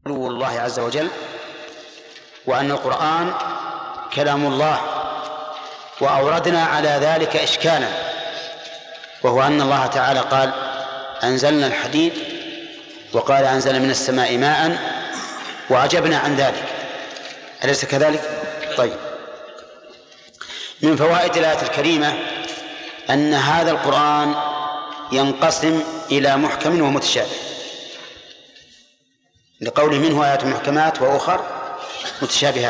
علو الله عز وجل، وأن القرآن كلام الله. وأوردنا على ذلك إشكالا، وهو أن الله تعالى قال: أنزلنا الحديد، وقال: أنزل من السماء ماء، وعجبنا عن ذلك. أليس كذلك؟ طيب، من فوائد الآية الكريمة أن هذا القرآن ينقسم إلى محكم ومتشابه، لقوله: منه آيات محكمات وأخر متشابهات.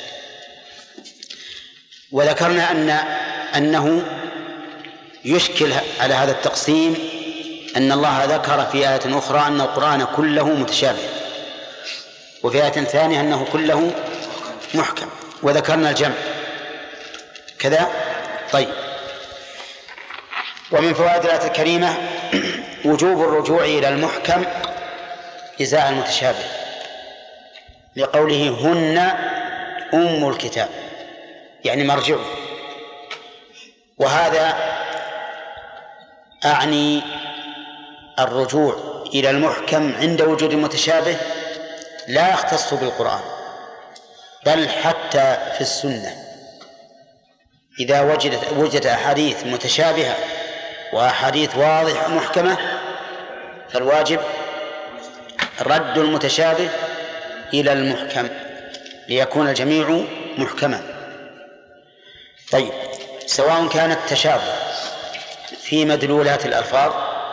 وذكرنا أنه يشكل على هذا التقسيم أن الله ذكر في آية أخرى أن القرآن كله متشابه، وفي آية ثانية أنه كله محكم، وذكرنا الجمع كذا. طيب، ومن فوائد الآية الكريمة وجوب الرجوع إلى المحكم إزاء المتشابه، لقوله: هن أم الكتاب، يعني مرجعه. وهذا أعني الرجوع إلى المحكم عند وجود المتشابه لا يختص بالقرآن، بل حتى في السنة إذا وجدت أحاديث متشابهة وأحاديث واضحة محكمة، فالواجب رد المتشابه إلى المحكم ليكون الجميع محكما. طيب، سواء كان التشابه في مدلولات الألفاظ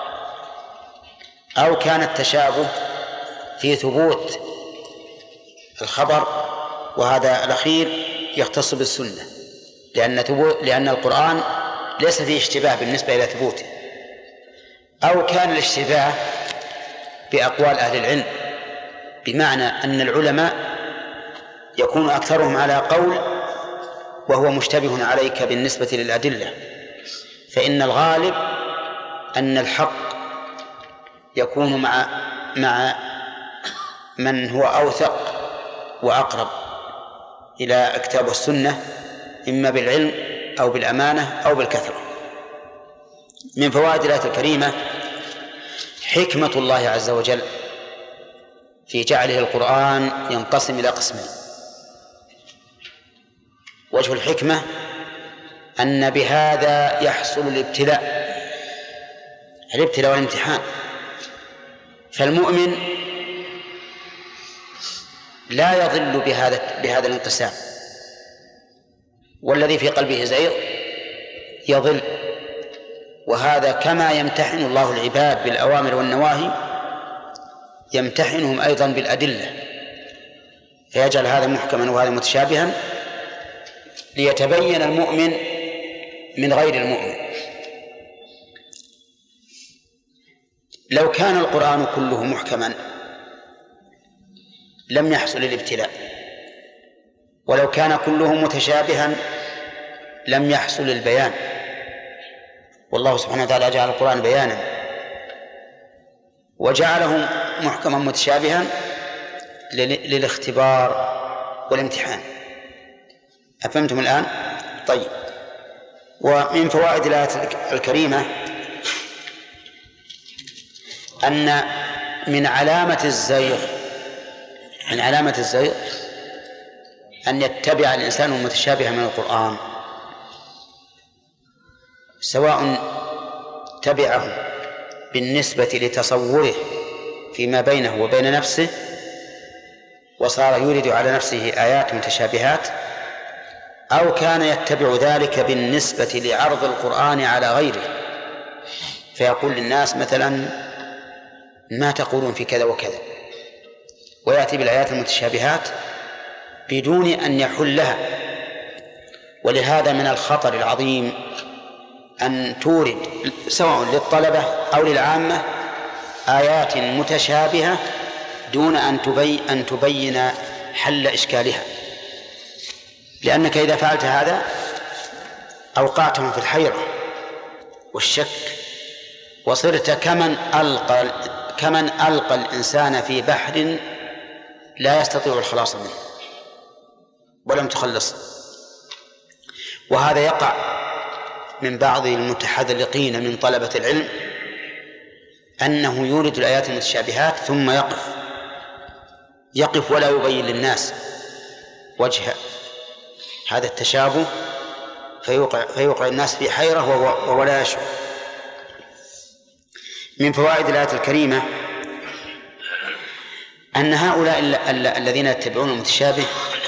أو كان التشابه في ثبوت الخبر، وهذا الأخير يختص بالسنة، لأن القرآن ليس فيه اشتباه بالنسبة إلى ثبوته، أو كان الاشتباه بأقوال أهل العلم، بمعنى أن العلماء يكون أكثرهم على قول وهو مشتبه عليك بالنسبة للأدلة، فإن الغالب أن الحق يكون مع من هو أوثق وأقرب إلى كتاب السنة، إما بالعلم أو بالأمانة أو بالكثرة. من فوائد الآية الكريمة حكمة الله عز وجل في جعله القرآن ينقسم إلى قسمين. وجه الحكمة أن بهذا يحصل الابتلاء والامتحان، فالمؤمن لا يضل بهذا الانقسام، والذي في قلبه زيغ يضل. وهذا كما يمتحن الله العباد بالأوامر والنواهي يمتحنهم أيضا بالأدلة، فيجعل هذا محكما وهذا متشابها ليتبين المؤمن من غير المؤمن. لو كان القرآن كله محكما لم يحصل الابتلاء، ولو كان كله متشابها لم يحصل البيان، والله سبحانه وتعالى جعل القرآن بيانا وجعله محكما متشابها للاختبار والامتحان. أفهمتم الآن؟ طيب، ومن فوائد الآية الكريمة أن من علامة الزيغ أن يتبع الإنسان المتشابه من القرآن، سواء تبعه بالنسبة لتصوره فيما بينه وبين نفسه وصار يورد على نفسه آيات متشابهات، أو كان يتبع ذلك بالنسبة لعرض القرآن على غيره، فيقول للناس مثلا: ما تقولون في كذا وكذا، ويأتي بالآيات المتشابهات بدون أن يحلها. ولهذا من الخطر العظيم أن تورد سواء للطلبة أو للعامة آيات متشابهة دون أن تبين حل إشكالها، لأنك إذا فعلت هذا أوقعتهم في الحيرة والشك، وصرت كمن ألقى الإنسان في بحر لا يستطيع الخلاص منه ولم تخلص. وهذا يقع من بعض المتحذلقين من طلبة العلم، أنه يورد الآيات المتشابهات ثم يقف يقف ولا يبين للناس وجه هذا التشابه فيوقع الناس في حيرة وهو لا يشعر. من فوائد الآية الكريمة أن هؤلاء الذين يتبعون المتشابه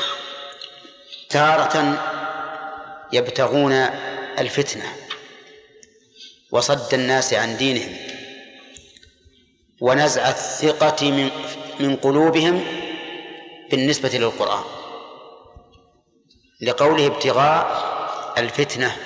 تارة يبتغون الفتنة وصد الناس عن دينهم ونزع الثقة من قلوبهم بالنسبة للقرآن، لقوله ابتغاء الفتنة.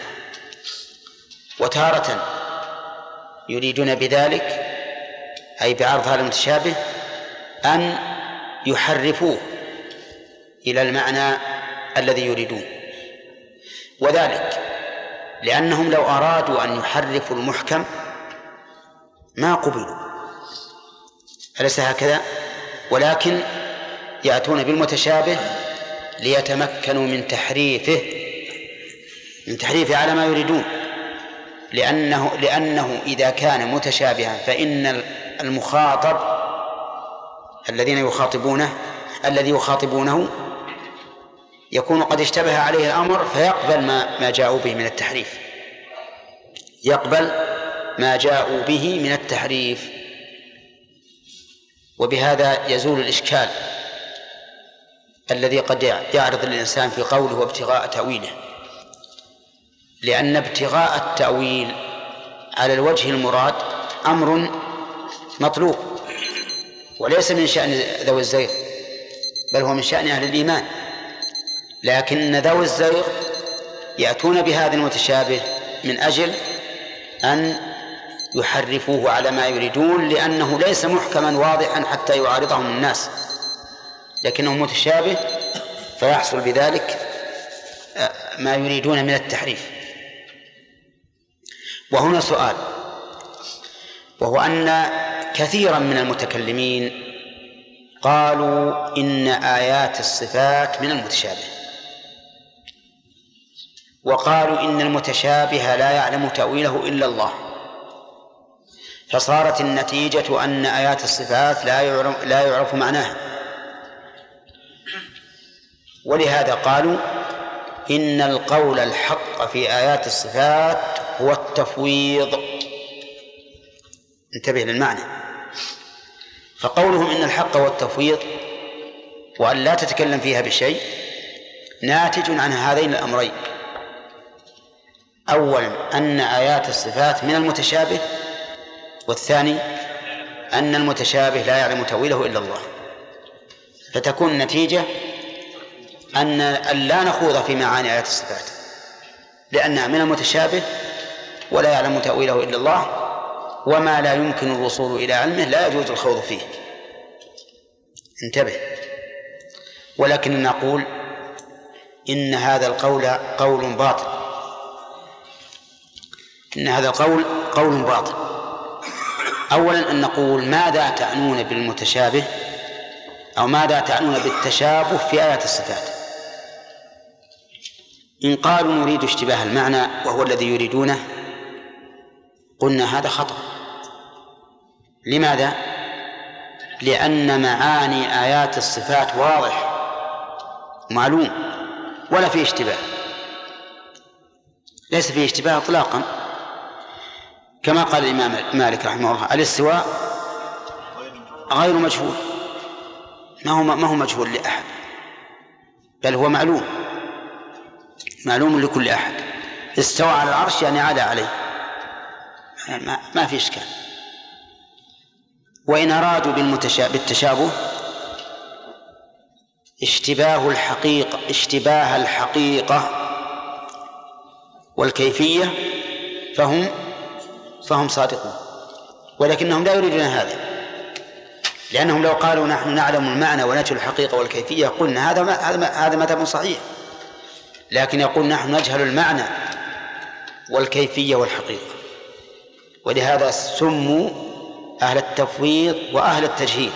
وتارة يريدون بذلك أي بعرض هذا المتشابه أن يحرفوه إلى المعنى الذي يريدون، وذلك لأنهم لو أرادوا أن يحرفوا المحكم ما قبلوا، أليس هكذا؟ ولكن يأتون بالمتشابه ليتمكنوا من تحريفه على ما يريدون، لأنه إذا كان متشابها فإن المخاطب الذي يخاطبونه يكون قد اشتبه عليه الأمر فيقبل ما جاءوا به من التحريف، وبهذا يزول الإشكال الذي قد يعرض الإنسان في قوله وابتغاء تأويله، لأن ابتغاء التأويل على الوجه المراد أمر مطلوب وليس من شأن ذوي الزيغ، بل هو من شأن أهل الإيمان، لكن ذوي الزيغ يأتون بهذا المتشابه من أجل أن يحرفوه على ما يريدون، لأنه ليس محكما واضحا حتى يعارضهم الناس، لكنه متشابه فيحصل بذلك ما يريدون من التحريف. وهنا سؤال، وهو أن كثيرا من المتكلمين قالوا إن آيات الصفات من المتشابه، وقالوا إن المتشابه لا يعلم تأويله إلا الله، فصارت النتيجة أن آيات الصفات لا يعرف معناها، ولهذا قالوا إن القول الحق في آيات الصفات هو التفويض. انتبه للمعنى، فقولهم إن الحق هو التفويض وأن لا تتكلم فيها بشيء ناتج عن هذين الأمرين: أولا أن آيات الصفات من المتشابه، والثاني أن المتشابه لا يعلم تأويله إلا الله، فتكون النتيجة أن لا نخوض في معاني آيات الصفات لأنها من المتشابه ولا يعلم تأويله إلا الله، وما لا يمكن الوصول إلى علمه لا يجوز الخوض فيه. انتبه. ولكن نقول إن هذا القول قول باطل، إن هذا القول قول باطل. أولا أن نقول ماذا تعنون بالمتشابه أو ماذا تعنون بالتشابه في آيات الصفات؟ إن قالوا نريد اشتباه المعنى وهو الذي يريدونه قلنا هذا خطأ. لماذا؟ لأن معاني آيات الصفات واضح معلوم ولا فيه اشتباه، ليس فيه اشتباه إطلاقا، كما قال الإمام مالك رحمه الله: الاستواء غير مجهول، ما هو مجهول لأحد، بل هو معلوم لكل أحد. استوى على العرش يعني علا عليه، ما في إشكال. وإن أرادوا بالتشابه اشتباه الحقيقة والكيفية فهم صادقون، ولكنهم لا يريدون هذا، لأنهم لو قالوا نحن نعلم المعنى ونجهل الحقيقة والكيفية قلنا هذا مذهب صحيح، لكن يقول نحن نجهل المعنى والكيفية والحقيقة، ولهذا سموا أهل التفويض وأهل التجهيل،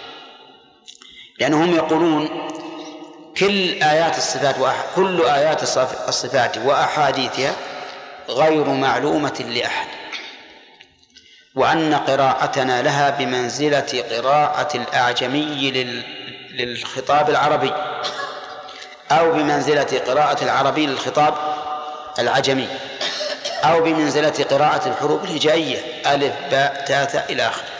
لأنهم يقولون كل آيات الصفات وأحاديثها غير معلومة لأحد، وأن قراءتنا لها بمنزلة قراءة الأعجمي للخطاب العربي، أو بمنزلة قراءة العربي للخطاب العجمي، أو بمنزلة قراءة الحروف الهجائية ألف باء تاء ثاء إلى آخره.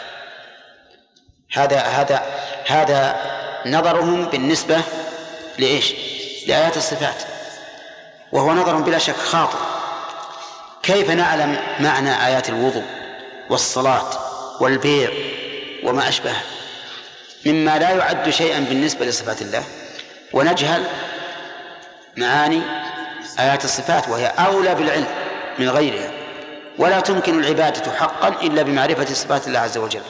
هذا نظرهم بالنسبة لإيش؟ لآيات الصفات، وهو نظر بلا شك خاطئ. كيف نعلم معنى آيات الوضوء والصلاة والبيع وما أشبه مما لا يعد شيئا بالنسبة لصفات الله، ونجهل معاني آيات الصفات وهي أولى بالعلم من غيرها؟ ولا تمكن العبادة حقا إلا بمعرفة صفات الله عز وجل.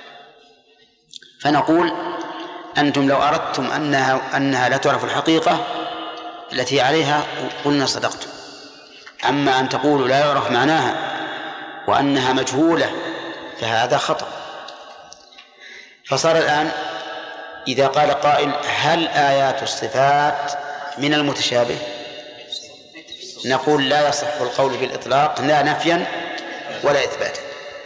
فنقول أنتم لو أردتم أنها لا تعرف الحقيقة التي عليها قلنا صدقتم، أما أن تقولوا لا يعرف معناها وأنها مجهولة فهذا خطأ. فصار الآن إذا قال قائل هل آيات الصفات من المتشابه؟ نقول لا يصح القول بالإطلاق لا نفيا ولا إثباتا،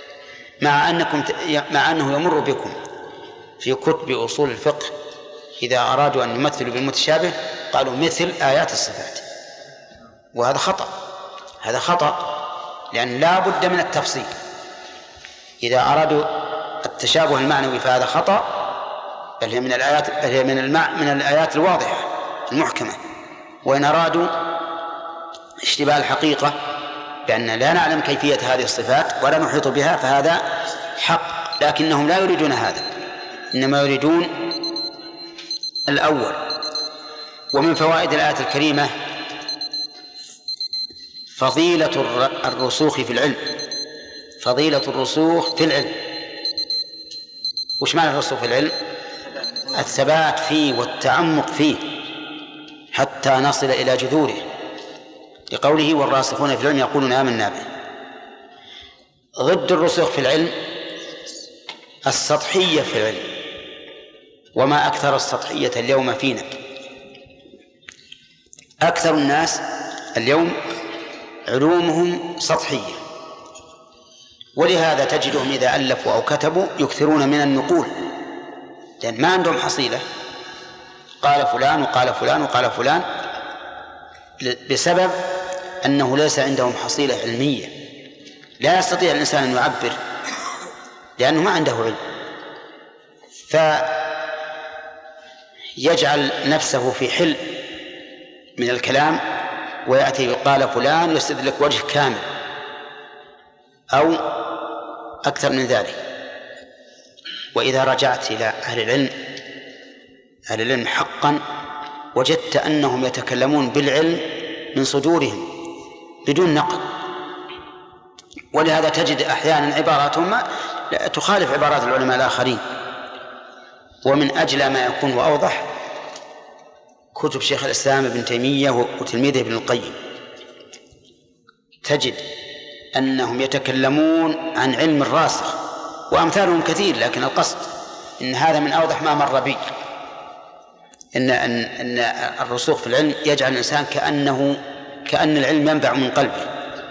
مع أنه يمر بكم في كتب أصول الفقه إذا أرادوا أن يمثلوا بالمتشابه قالوا مثل آيات الصفات، وهذا خطأ. هذا خطأ لأن لا بد من التفصيل. إذا أرادوا التشابه المعنوي فهذا خطأ، بل هي من الآيات الواضحة المحكمة. وإن أرادوا اشتباه الحقيقة بأن لا نعلم كيفية هذه الصفات ولا نحيط بها فهذا حق، لكنهم لا يريدون هذا، إنما يريدون الأول. ومن فوائد الآية الكريمة فضيلة الرسوخ في العلم. فضيلة الرسوخ في العلم. وش معنى الرسوخ في العلم؟ الثبات فيه والتعمق فيه حتى نصل إلى جذوره، لقوله والراسخون في العلم يقولون آمنا به. ضد الرسوخ في العلم السطحية في العلم، وما أكثر السطحية اليوم فينا. أكثر الناس اليوم علومهم سطحية، ولهذا تجدهم إذا ألفوا أو كتبوا يكثرون من النقول، لأن ما عندهم حصيلة. قال فلان وقال فلان وقال فلان، بسبب أنه ليس عندهم حصيلة علمية. لا يستطيع الإنسان أن يعبر لأنه ما عنده علم، فيجعل نفسه في حل من الكلام ويأتي يقال فلان يسد لك وجه كامل أو أكثر من ذلك. وإذا رجعت إلى أهل العلم حقا وجدت أنهم يتكلمون بالعلم من صدورهم بدون نقل، ولهذا تجد أحيانا عباراتهم تخالف عبارات العلماء الآخرين. ومن أجل ما يكون وأوضح كتب شيخ الإسلام ابن تيمية وتلميذه ابن القيم، تجد أنهم يتكلمون عن علم الراسخ، وأمثالهم كثير، لكن القصد إن هذا من أوضح ما مر بي، إن الرسوخ في العلم يجعل الإنسان كأن العلم ينبع من قلبه.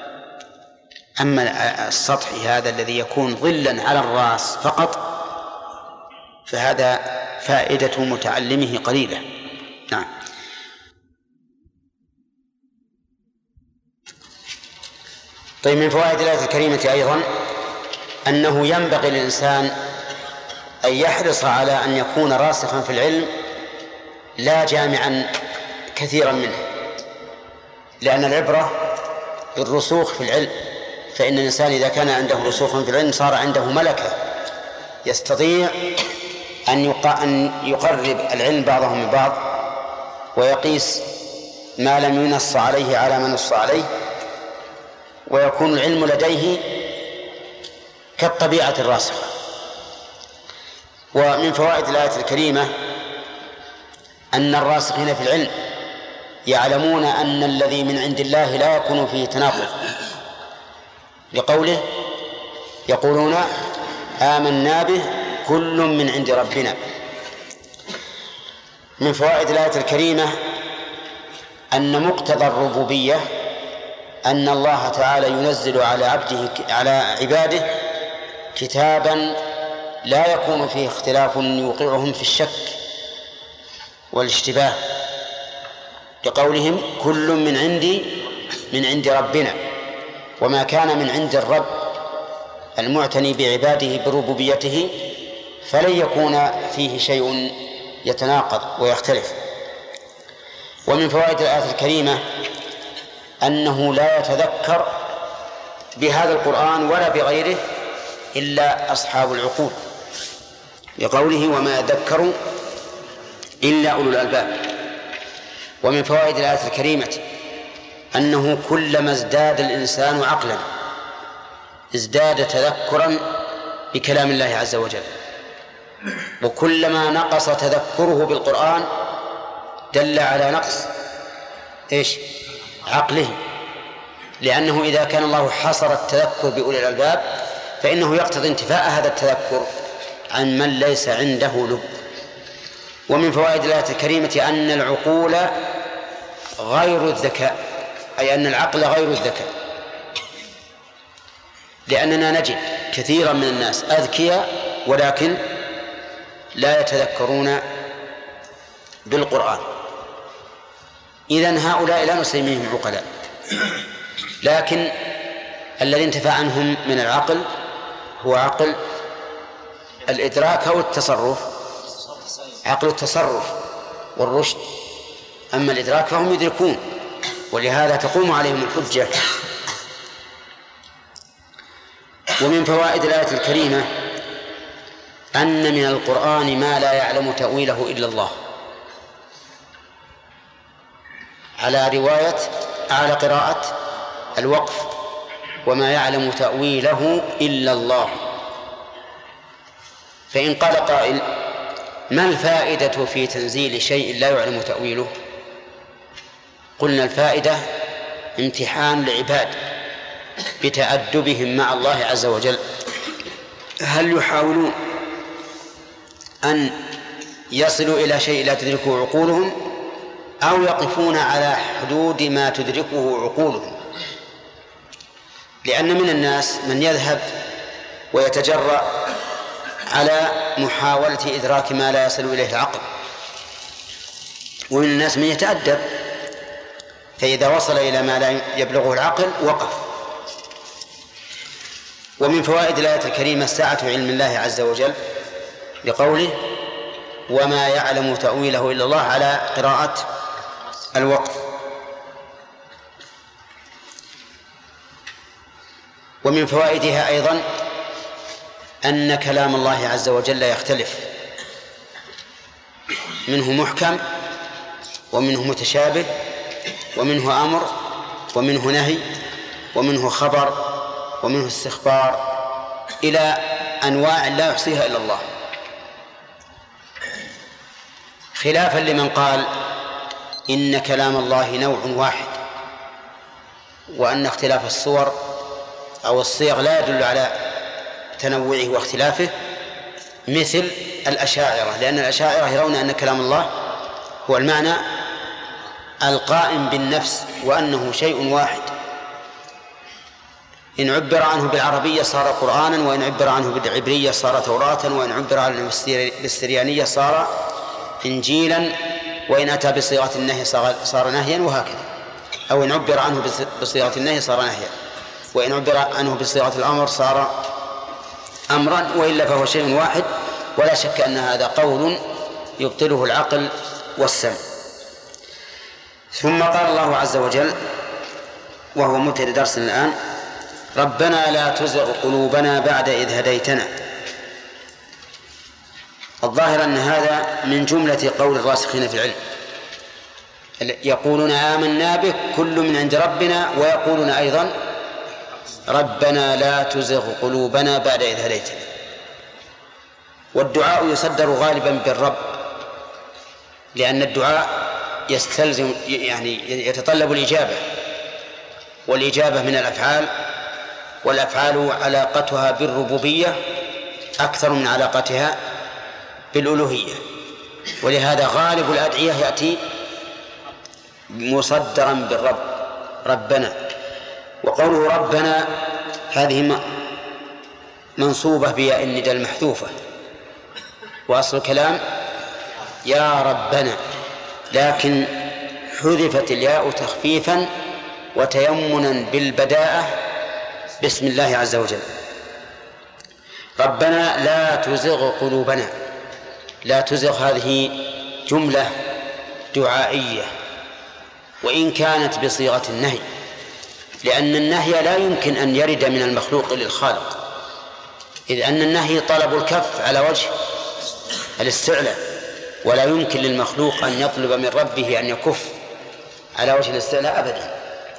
أما السطحي هذا الذي يكون ظلا على الرأس فقط فهذا فائدة متعلمه قليلة. نعم. طيب، من فوائد الآية الكريمة أيضا أنه ينبغي للإنسان أن يحرص على أن يكون راسخا في العلم لا جامعا كثيرا منه، لأن العبرة بالرسوخ في العلم. فإن الإنسان إذا كان عنده رسوخ في العلم صار عنده ملكة، يستطيع أن يقرب العلم بعضه من بعض ويقيس ما لم ينص عليه على ما نص عليه، ويكون العلم لديه كالطبيعة الراسخة. ومن فوائد الآية الكريمة أن الراسخين في العلم يعلمون أن الذي من عند الله لا يكون فيه تناقض، لقوله يقولون آمنا به كل من عند ربنا. من فوائد الآية الكريمة أن مقتضى الربوبية أن الله تعالى ينزل على عباده كتابا لا يكون فيه اختلاف يوقعهم في الشك والاشتباه بقولهم كل من عند ربنا، وما كان من عند الرب المعتني بعباده بربوبيته فلن يكون فيه شيء يتناقض ويختلف. ومن فوائد الآية الكريمة أنه لا يتذكر بهذا القرآن ولا بغيره إلا أصحاب العقول، لقوله وما يذكر إلا أولو الألباب. ومن فوائد الآية الكريمة أنه كلما ازداد الإنسان عقلا ازداد تذكرا بكلام الله عز وجل، وكلما نقص تذكره بالقرآن دل على نقص عقله، لأنه إذا كان الله حصر التذكر بأولي الألباب فإنه يقتضي انتفاء هذا التذكر عن من ليس عنده لب. ومن فوائد الآية الكريمة أن العقول غير الذكاء، أي أن العقل غير الذكاء، لأننا نجد كثيرا من الناس أذكياء ولكن لا يتذكرون بالقرآن. إذن هؤلاء لا نسميهم عقلاء، لكن الذي انتفى عنهم من العقل هو عقل الإدراك أو التصرف، عقل التصرف والرشد. أما الإدراك فهم يدركون، ولهذا تقوم عليهم الحجة. ومن فوائد الآية الكريمة أن من القرآن ما لا يعلم تأويله إلا الله، على قراءة الوقف وما يعلم تأويله إلا الله. فإن قال قائل ما الفائدة في تنزيل شيء لا يعلم تأويله؟ قلنا الفائدة امتحان العباد بتأدبهم مع الله عز وجل، هل يحاولون أن يصلوا إلى شيء لا تدركه عقولهم أو يقفون على حدود ما تدركه عقولهم؟ لأن من الناس من يذهب ويتجرأ على محاولة إدراك ما لا يصل إليه العقل، ومن الناس من يتأدب فإذا وصل إلى ما لا يبلغه العقل وقف. ومن فوائد الآية الكريمة سعة علم الله عز وجل بقوله وما يعلم تأويله إلا الله على قراءة الوقف. ومن فوائدها أيضا أن كلام الله عز وجل يختلف، منه محكم ومنه متشابه ومنه أمر ومنه نهي ومنه خبر ومنه استخبار إلى أنواع لا يحصيها إلا الله، خلافا لمن قال إن كلام الله نوع واحد وأن اختلاف الصور أو الصيغ لا يدل على تنوعه واختلافه، مثل الأشاعرة، لأن الأشاعرة يرون أن كلام الله هو المعنى القائم بالنفس وأنه شيء واحد، إن عبر عنه بالعربية صار قرآنا، وإن عبر عنه بالعبرية صار توراة، وإن عبر عنه بالسريانية صار إنجيلا، وإن أتى بصيغة النهي صار نهيا، وهكذا. أو إن عبر عنه بصيغة النهي صار نهيا، وإن عبر عنه بصيغة الأمر صار أمرا، وإلا فهو شيء واحد. ولا شك أن هذا قول يبطله العقل والسمع. ثم قال الله عز وجل وهو مبتدأ درسنا الآن ربنا لا تزغ قلوبنا بعد إذ هديتنا. الظاهر أن هذا من جملة قول الراسخين في العلم، يقولون آمنا به كل من عند ربنا، ويقولون أيضا ربنا لا تزغ قلوبنا بعد إذ هديتنا. والدعاء يصدر غالبا بالرب، لأن الدعاء يستلزم يعني يتطلب الإجابة، والإجابة من الأفعال، والأفعال علاقتها بالربوبية أكثر من علاقتها بالألوهية، ولهذا غالب الأدعية يأتي مصدرا بالرب ربنا. وقوله ربنا هذه منصوبة بياء الندى المحذوفة، وأصل الكلام يا ربنا، لكن حذفت الياء تخفيفا وتيمنا بالبداءة باسم الله عز وجل. ربنا لا تزغ قلوبنا. لا تزغ هذه جملة دعائية وإن كانت بصيغة النهي، لأن النهي لا يمكن أن يرد من المخلوق للخالق، إذ أن النهي طلب الكف على وجه الاستعلاء، ولا يمكن للمخلوق أن يطلب من ربه أن يكف على وجه الاستعلاء أبدا.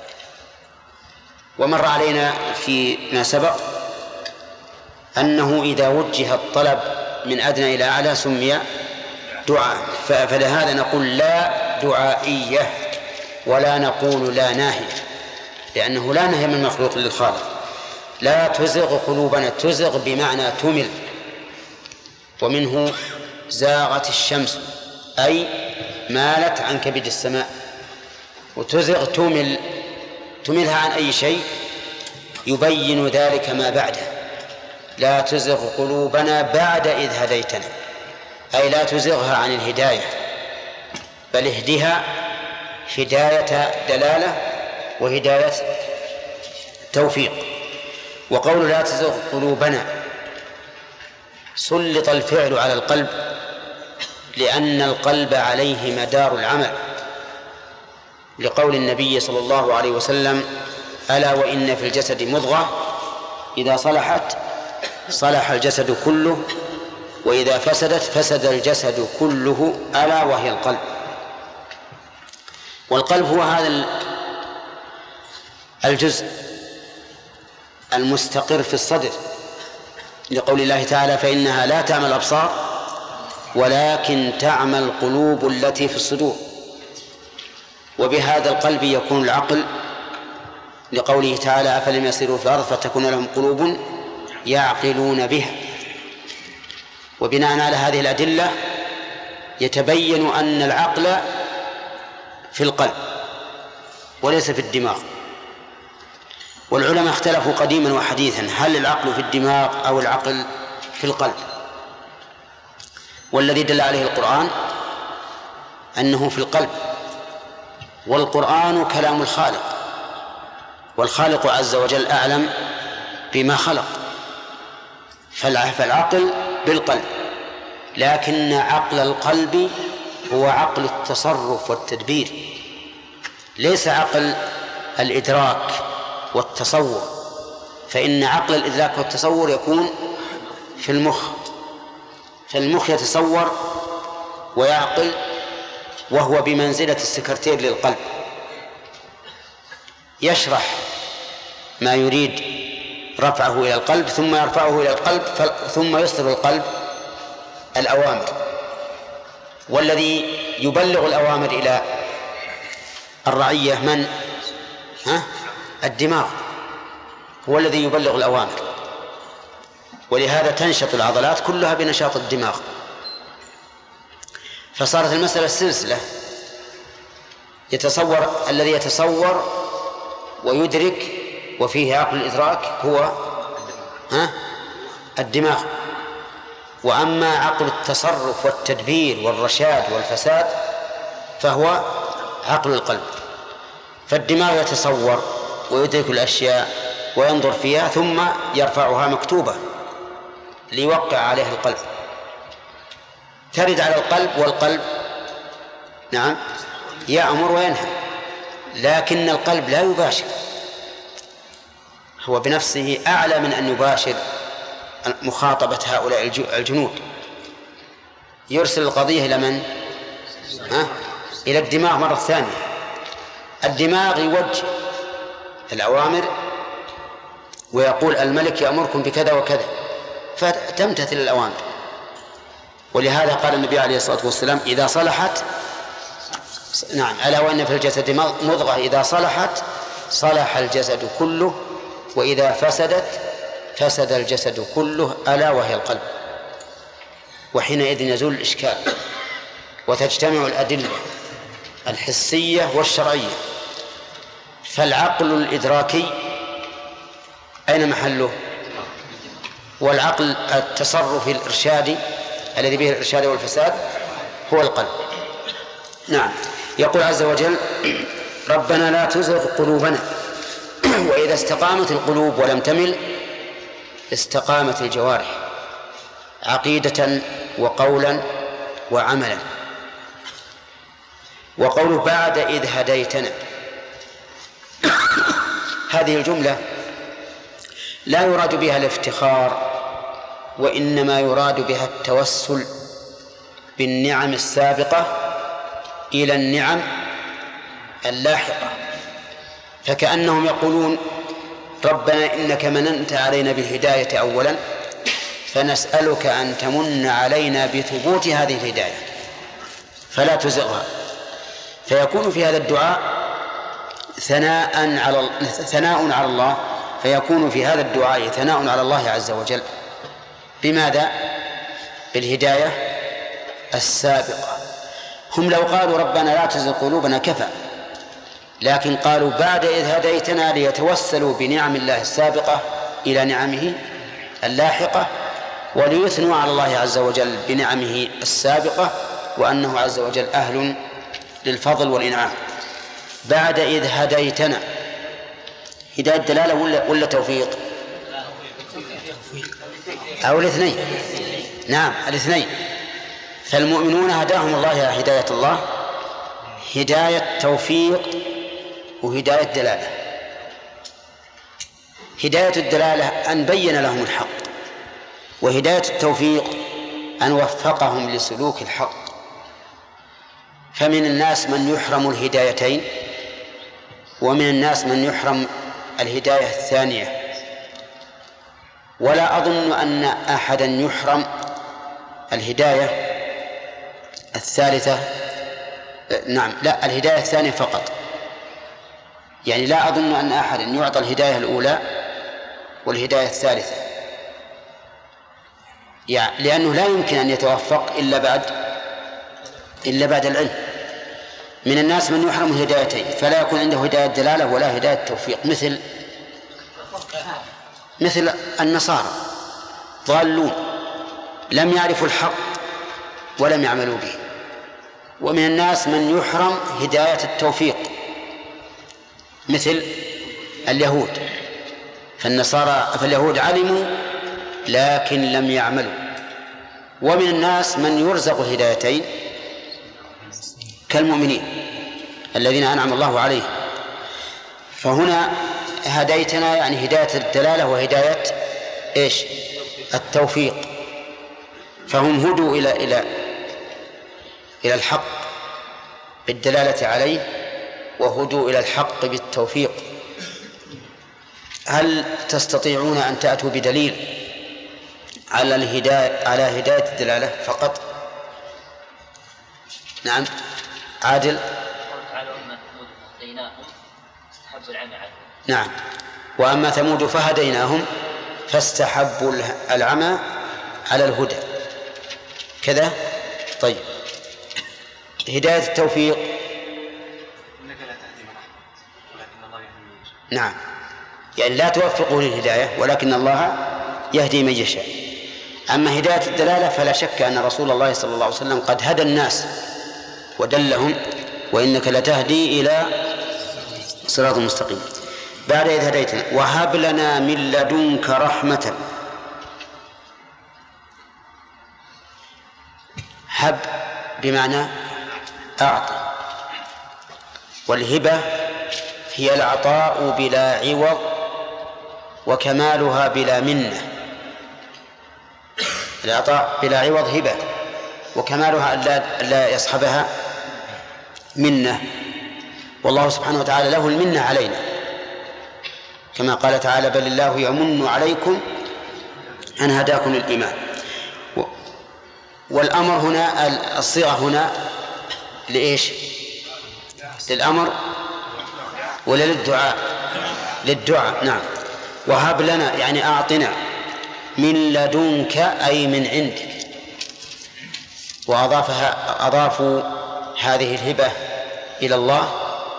ومر علينا فيما سبق أنه إذا وجه الطلب من أدنى إلى أعلى سمي دعاء، فلهذا نقول لا دعائية ولا نقول لا ناهية، لأنه لا نهي من مخلوق للخالق. لا تزغ قلوبنا. تزغ بمعنى تمل، ومنه زاغت الشمس أي مالت عن كبد السماء. وتزغ تملها عن أي شيء يبين ذلك ما بعده. لا تزغ قلوبنا بعد إذ هديتنا، أي لا تزغها عن الهداية، بل اهدها هداية دلالة وهداية توفيق. وقول لا تزغ قلوبنا سلط الفعل على القلب، لأن القلب عليه مدار العمل، لقول النبي صلى الله عليه وسلم: ألا وإن في الجسد مضغة إذا صلحت صلح الجسد كله وإذا فسدت فسد الجسد كله ألا وهي القلب. والقلب هو هذا الجزء المستقر في الصدر، لقول الله تعالى: فإنها لا تعمى الأبصار ولكن تعمى القلوب التي في الصدور. وبهذا القلب يكون العقل، لقوله تعالى: أفلم يسيروا في الأرض فتكون لهم قلوب يعقلون بها. وبناء على هذه الأدلة يتبين أن العقل في القلب وليس في الدماغ. والعلماء اختلفوا قديما وحديثا هل العقل في الدماغ أو العقل في القلب، والذي دل عليه القرآن أنه في القلب. والقرآن كلام الخالق، والخالق عز وجل أعلم بما خلق، فالعقل بالقلب. لكن عقل القلب هو عقل التصرف والتدبير، ليس عقل الإدراك والتصور، فإن عقل الإدراك والتصور يكون في المخ، فالمخ يتصور ويعقل، وهو بمنزلة السكرتير للقلب، يشرح ما يريد رفعه إلى القلب ثم يرفعه إلى القلب ثم يصدر القلب الأوامر. والذي يبلغ الأوامر إلى الرعية من؟ الدماغ هو الذي يبلغ الأوامر، ولهذا تنشط العضلات كلها بنشاط الدماغ. فصارت المسألة سلسلة، الذي يتصور ويدرك وفيه عقل الإدراك هو الدماغ، وأما عقل التصرف والتدبير والرشاد والفساد فهو عقل القلب. فالدماغ يتصور ويدرك الأشياء وينظر فيها ثم يرفعها مكتوبة ليوقع عليها القلب، ترد على القلب، والقلب نعم يأمر وينهى، لكن القلب لا يباشر، هو بنفسه أعلى من أن يباشر مخاطبة هؤلاء الجنود. يرسل القضية إلى من؟ إلى الدماغ مرة ثانية. الدماغ يوجه الأوامر ويقول: الملك يأمركم بكذا وكذا، فتمتثل الأوامر. ولهذا قال النبي عليه الصلاة والسلام: إذا صلحت نعم ألا وإن في الجسد مضغة إذا صلحت صلح الجسد كله وإذا فسدت فسد الجسد كله ألا وهي القلب. وحينئذ يزول الإشكال وتجتمع الأدلة الحسية والشرعية. فالعقل الإدراكي أين محله؟ والعقل التصرفي الإرشادي الذي به الإرشاد والفساد هو القلب. نعم. يقول عز وجل: ربنا لا تزغ قلوبنا. وإذا استقامت القلوب ولم تمل استقامت الجوارح عقيدة وقولا وعملا. وقوله بعد إذ هديتنا، هذه الجملة لا يراد بها الافتخار، وإنما يراد بها التوسل بالنعم السابقة إلى النعم اللاحقة. فكأنهم يقولون: ربنا إنك مننت علينا بالهداية أولا، فنسألك أن تمن علينا بثبوت هذه الهداية فلا تزغها. فيكون في هذا الدعاء ثناء على الله، فيكون في هذا الدعاء ثناء على الله عز وجل. بماذا؟ بالهداية السابقة. هم لو قالوا ربنا لا تزغ قلوبنا كفى، لكن قالوا بعد إذ هديتنا ليتوسلوا بنعم الله السابقة إلى نعمه اللاحقة، وليثنوا على الله عز وجل بنعمه السابقة، وأنه عز وجل أهل للفضل والإنعام. بعد إذ هديتنا، هداية دلالة ولا توفيق؟ أو الاثنين؟ نعم الاثنين. فالمؤمنون هداهم الله إلى هداية الله، هداية توفيق وهداية دلالة. هداية الدلالة أن بين لهم الحق، وهداية التوفيق أن وفقهم لسلوك الحق. فمن الناس من يحرم الهدايتين، ومن الناس من يحرم الهداية الثانية. ولا أظن أن أحدا يحرم الهداية الثالثة، نعم لا، الهداية الثانية فقط. يعني لا أظن أن أحدا يعطى الهداية الأولى والهداية الثالثة، يعني لأنه لا يمكن أن يتوفق إلا بعد العلم. من الناس من يحرم الهدايتين، فلا يكون عنده هداية دلالة ولا هداية توفيق، مثل النصارى ضالون لم يعرفوا الحق ولم يعملوا به. ومن الناس من يحرم هداية التوفيق مثل اليهود، فاليهود علموا لكن لم يعملوا. ومن الناس من يرزق الهدايتين كالمؤمنين الذين أنعم الله عليهم. فهنا هديتنا يعني هداية الدلالة وهداية التوفيق. فهم هدوا إلى الحق بالدلالة عليه، وهدوا إلى الحق بالتوفيق. هل تستطيعون أن تأتوا بدليل على هداية الدلالة فقط؟ نعم عادل. نعم. وأما ثمود فهديناهم فاستحبوا العمى على الهدى كذا. طيب، هداية التوفيق. إنك لا تهدي من أحببت ولكن الله يهدي من يشاء. نعم، يعني لا توفقه للهداية ولكن الله يهدي من يشاء. أما هداية الدلالة فلا شك أن رسول الله صلى الله عليه وسلم قد هدى الناس ودلهم: وإنك لتهدي إلى صراط مستقيم. بعد إذ هديتنا وهب لنا من لدنك رحمة. هب بمعنى أعطي، والهبة هي العطاء بلا عوض وكمالها بلا منة. العطاء بلا عوض هبة، وكمالها ألا يصحبها منة. والله سبحانه وتعالى له المنة علينا، كما قال تعالى: بل الله يمن عليكم أن هداكم للإيمان. والأمر هنا، الصيغة هنا لإيش؟ للأمر ولا للدعاء؟ للدعاء. نعم. وهب لنا يعني أعطنا، من لدنك أي من عندك. وأضافوا هذه الهبة إلى الله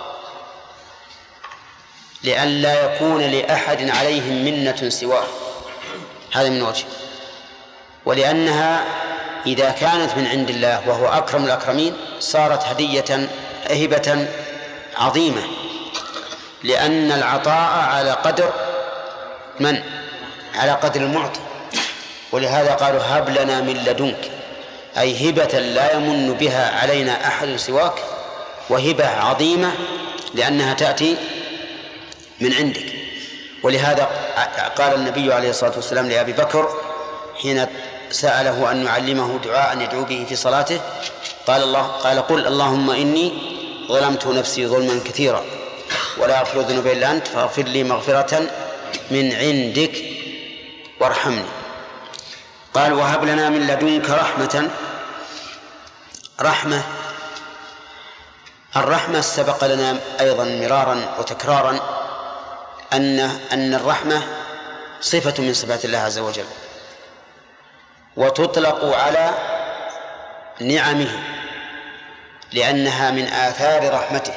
لئلا يكون لأحد عليهم منة سواه، هذا من وجه، ولأنها إذا كانت من عند الله وهو أكرم الأكرمين صارت هبة عظيمة، لأن العطاء على قدر من؟ على قدر المعطي. ولهذا قالوا هب لنا من لدنك، أي هبة لا يمن بها علينا أحد سواك، وهبة عظيمة لأنها تأتي من عندك. ولهذا قال النبي عليه الصلاة والسلام لأبي بكر حين سأله أن يعلمه دعاء يدعو به في صلاته، قال قل اللهم إني ظلمت نفسي ظلما كثيرا ولا أغفر الذنوب إلا أنت فاغفر لي مغفرة من عندك وارحمني. قال وهب لنا من لدنك رحمة. الرحمة سبق لنا أيضا مرارا وتكرارا أن الرحمة صفة من صفات الله عز وجل، وتطلق على نعمه لأنها من آثار رحمته،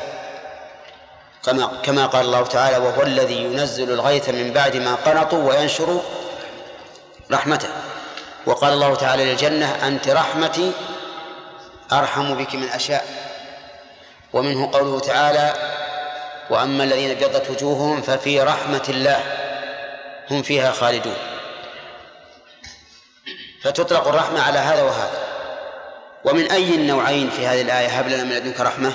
كما قال الله تعالى وهو الذي ينزل الغيث من بعد ما قنطوا وينشر رحمته. وقال الله تعالى للجنة أنت رحمتي أرحم بك من أشاء. ومنه قوله تعالى وأما الذين ابيضت وجوههم ففي رحمة الله هم فيها خالدون. فتطلق الرحمة على هذا وهذا. ومن أي النوعين في هذه الآية هب لنا من لدنك رحمة؟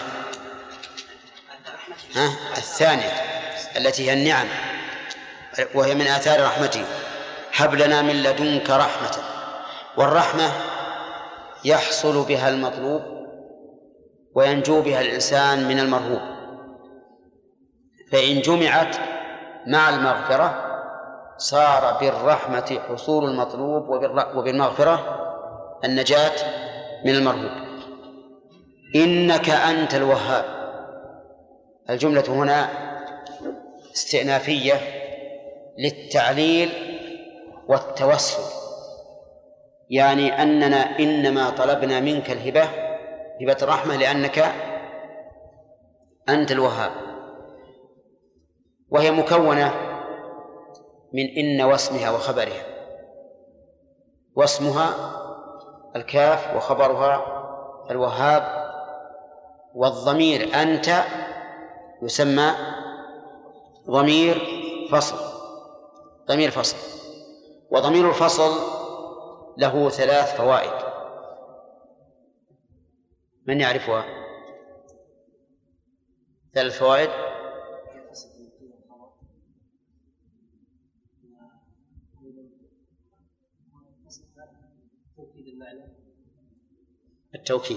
الثانية التي هي النعم، وهي من آثار رحمته. هب لنا من لدنك رحمة، والرحمة يحصل بها المطلوب وينجو بها الإنسان من المرهوب، فإن جمعت مع المغفرة صار بالرحمة حصول المطلوب وبالمغفرة النجاة من المرهوب. إنك أنت الوهاب. الجملة هنا استئنافية للتعليل والتوسل، يعني أننا إنما طلبنا منك هبة الرحمة لأنك أنت الوهاب، وهي مكونة من إن واسمها وخبرها. واسمها الكاف وخبرها الوهاب، والضمير أنت يسمى ضمير فصل. وضمير الفصل له 3 فوائد، من يعرفها؟ 3 فوائد. التوكيد،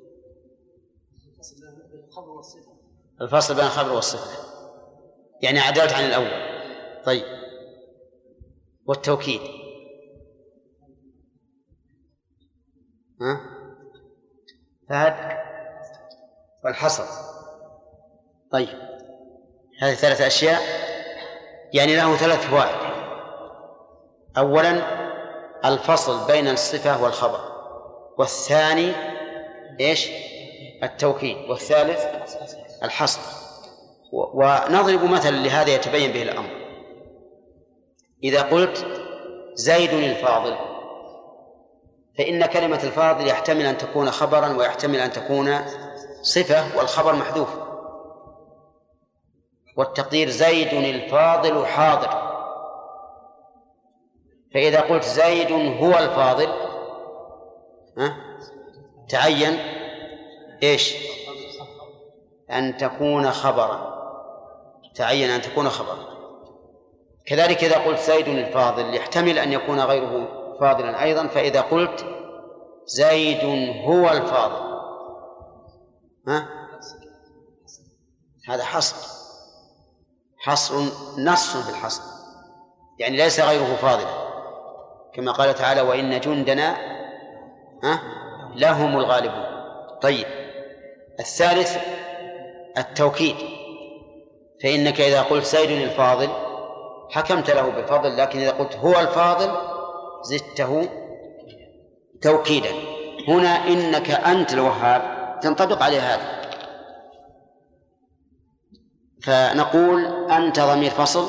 الفصل بين الخبر والصفة، يعني عدلت عن الأول. طيب، والتوكيد فهد والحصر. طيب، هذه 3 أشياء يعني له 3 فوائد. أولا الفصل بين الصفة والخبر، والثاني إيش؟ التوكيد، والثالث الحصر. ونضرب مثلا لهذا يتبين به الأمر. إذا قلت زيد الفاضل، فإن كلمة الفاضل يحتمل أن تكون خبرا ويحتمل أن تكون صفة، والخبر محذوف، والتقدير زيد الفاضل حاضر. فإذا قلت زيد هو الفاضل تعين إيش؟ أن تكون خبرا، تعين أن تكون خبرا. كذلك إذا قلت زيد الفاضل يحتمل أن يكون غيره فاضلا أيضا، فإذا قلت زيد هو الفاضل هذا حصر نص في الحصر، يعني ليس غيره فاضلا، كما قال تعالى وإن جندنا لهم الغالبون. طيب، الثالث التوكيد، فإنك إذا قلت زيد الفاضل حكمت له بالفضل، لكن إذا قلت هو الفاضل زدته توكيدا. هنا إنك أنت الوهاب تنطبق عليه هذا، فنقول أنت ضمير فصل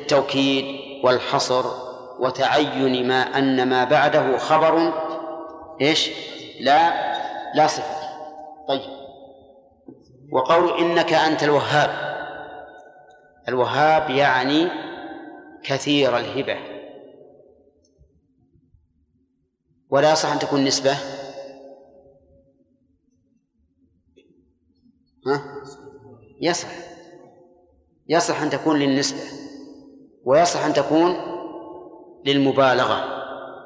للتوكيد والحصر وتعين أن ما بعده خبر إيش؟ لا، لا صفة. طيب، وقول إنك أنت الوهاب، الوهاب يعني كثير الهبة، ولا يصح أن تكون نسبة. يصح أن تكون للنسبة، ويصح أن تكون للمبالغة،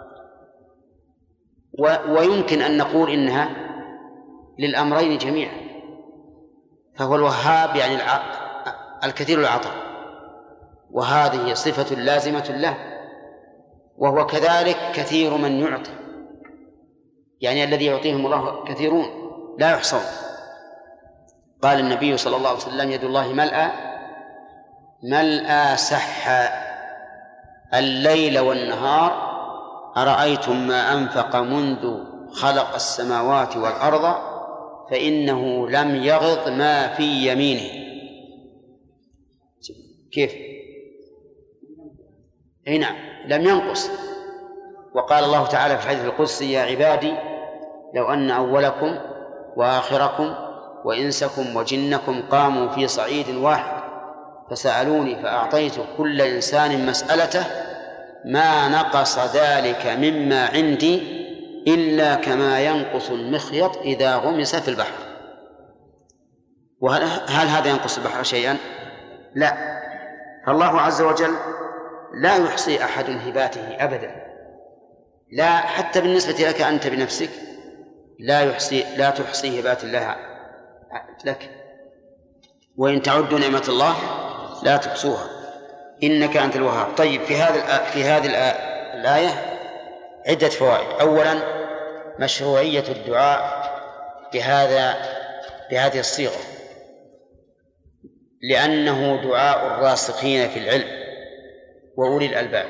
ويمكن أن نقول إنها للأمرين جميعا. فهو الوهاب يعني الكثير العطاء، وهذه صفة لازمة له، وهو كذلك كثير من يعطي، يعني الذي يعطيهم الله كثيرون لا يحصون. قال النبي صلى الله عليه وسلم: يد الله ملأى سحا الليل والنهار، أرأيتم ما أنفق منذ خلق السماوات والأرض فإنه لم يغض ما في يمينه. كيف؟ نعم، لم ينقص. وقال الله تعالى في الحديث القدسي: يا عبادي لو أن أولكم وآخركم وإنسكم وجنكم قاموا في صعيد واحد فسألوني فأعطيت كل إنسان مسألته ما نقص ذلك مما عندي إلا كما ينقص المخيط إذا غمس في البحر. وهل هذا ينقص البحر شيئا؟ لا. فالله عز وجل لا يحصي أحد هباته أبدا، لا حتى بالنسبة لك أنت بنفسك لا تحصي هبات الله لك، وإن تعدوا نعمة الله لا تحصوها، إنك أنت الوهاب. طيب، في هذه الآية عدة فوائد. أولا، مشروعية الدعاء بهذه الصيغة، لأنه دعاء الراسخين في العلم وأولي الألباب.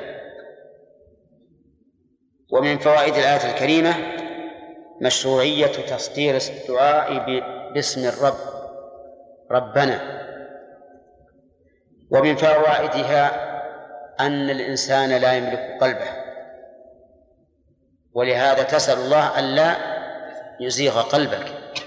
ومن فوائد الآية الكريمة مشروعية تصدير الدعاء باسم الرب، ربنا. ومن فوائدها أن الإنسان لا يملك قلبه، ولهذا تسأل الله ألا يزيغ قلبك،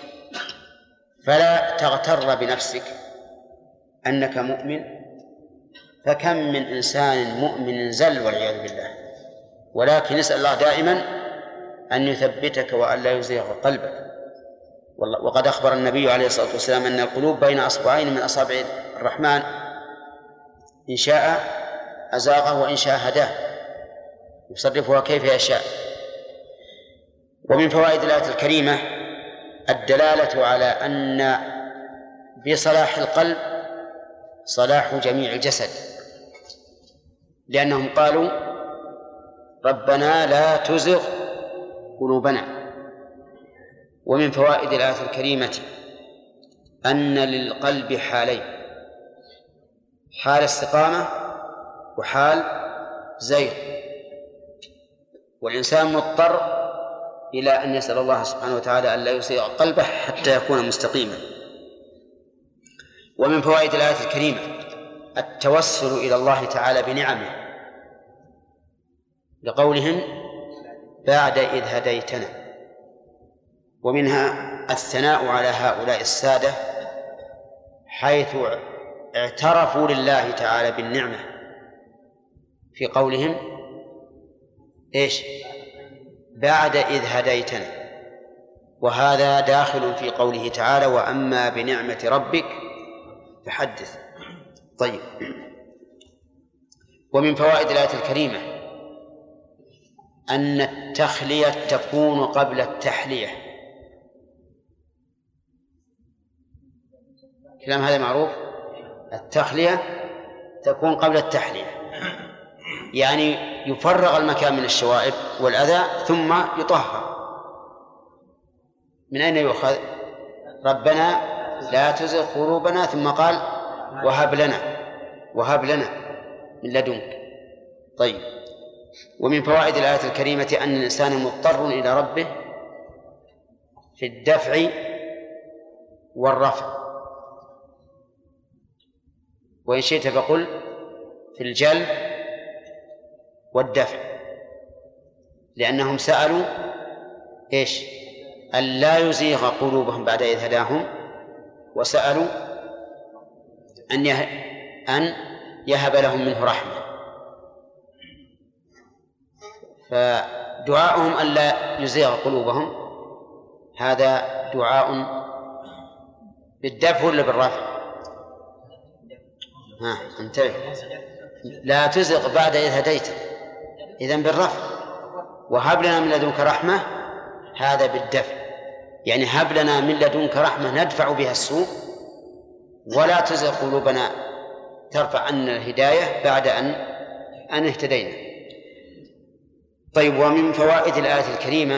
فلا تغتر بنفسك أنك مؤمن، فكم من إنسان مؤمن زل والعياذ بالله، ولكن اسأل الله دائما أن يثبتك وأن لا يزيغ قلبك. وقد أخبر النبي عليه الصلاة والسلام أن القلوب بين أصبعين من أصابع الرحمن، إن شاء أزاغه وإن شاء هداه، يصرفها كيف يشاء. ومن فوائد الآية الكريمة الدلالة على أن بصلاح القلب صلاح جميع الجسد، لأنهم قالوا: ربنا لا تزغ قلوبنا. ومن فوائد الآية الكريمة أن للقلب حالين: حال استقامة وحال زيغ، والإنسان مضطر إلى أن يسأل الله سبحانه وتعالى أن لا يزيغ قلبه حتى يكون مستقيما. ومن فوائد الآية الكريمة التوسل إلى الله تعالى بنعمه، لقولهم: بعد إذ هديتنا. ومنها الثناء على هؤلاء السادة حيث اعترفوا لله تعالى بالنعمة في قولهم: إيش؟ بعد إذ هديتنا. وهذا داخل في قوله تعالى: وأما بنعمة ربك فحدث. طيب، ومن فوائد الآية الكريمة أن التخلية تكون قبل التحلية. كلام هذا معروف. التخلية تكون قبل التحلية، يعني يفرغ المكان من الشوائب والأذى ثم يطهر. من أين يؤخذ؟ ربنا لا تزغ قلوبنا، ثم قال: وهب لنا من لدنك. طيب، ومن فوائد الآية الكريمة أن الإنسان مضطر إلى ربه في الدفع والرفع، وإن شئت فقل في الجلب والدفع، لأنهم سألوا إيش؟ ألا يزيغ قلوبهم بعد إذ هداهم، وسألوا أن يهب لهم منه رحمة. فدعاؤهم ألا يزيغ قلوبهم هذا دعاء بالدفع ولا بالرفع؟ انتبه، لا تزغ بعد إذ هديت، إذن بالرفع. وهب لنا من لدنك رحمة هذا بالدفع، يعني هب لنا من لدنك رحمة ندفع بها السوء، ولا تزغ قلوبنا ترفع عنا الهداية بعد أن اهتدينا. طيب، ومن فوائد الآية الكريمة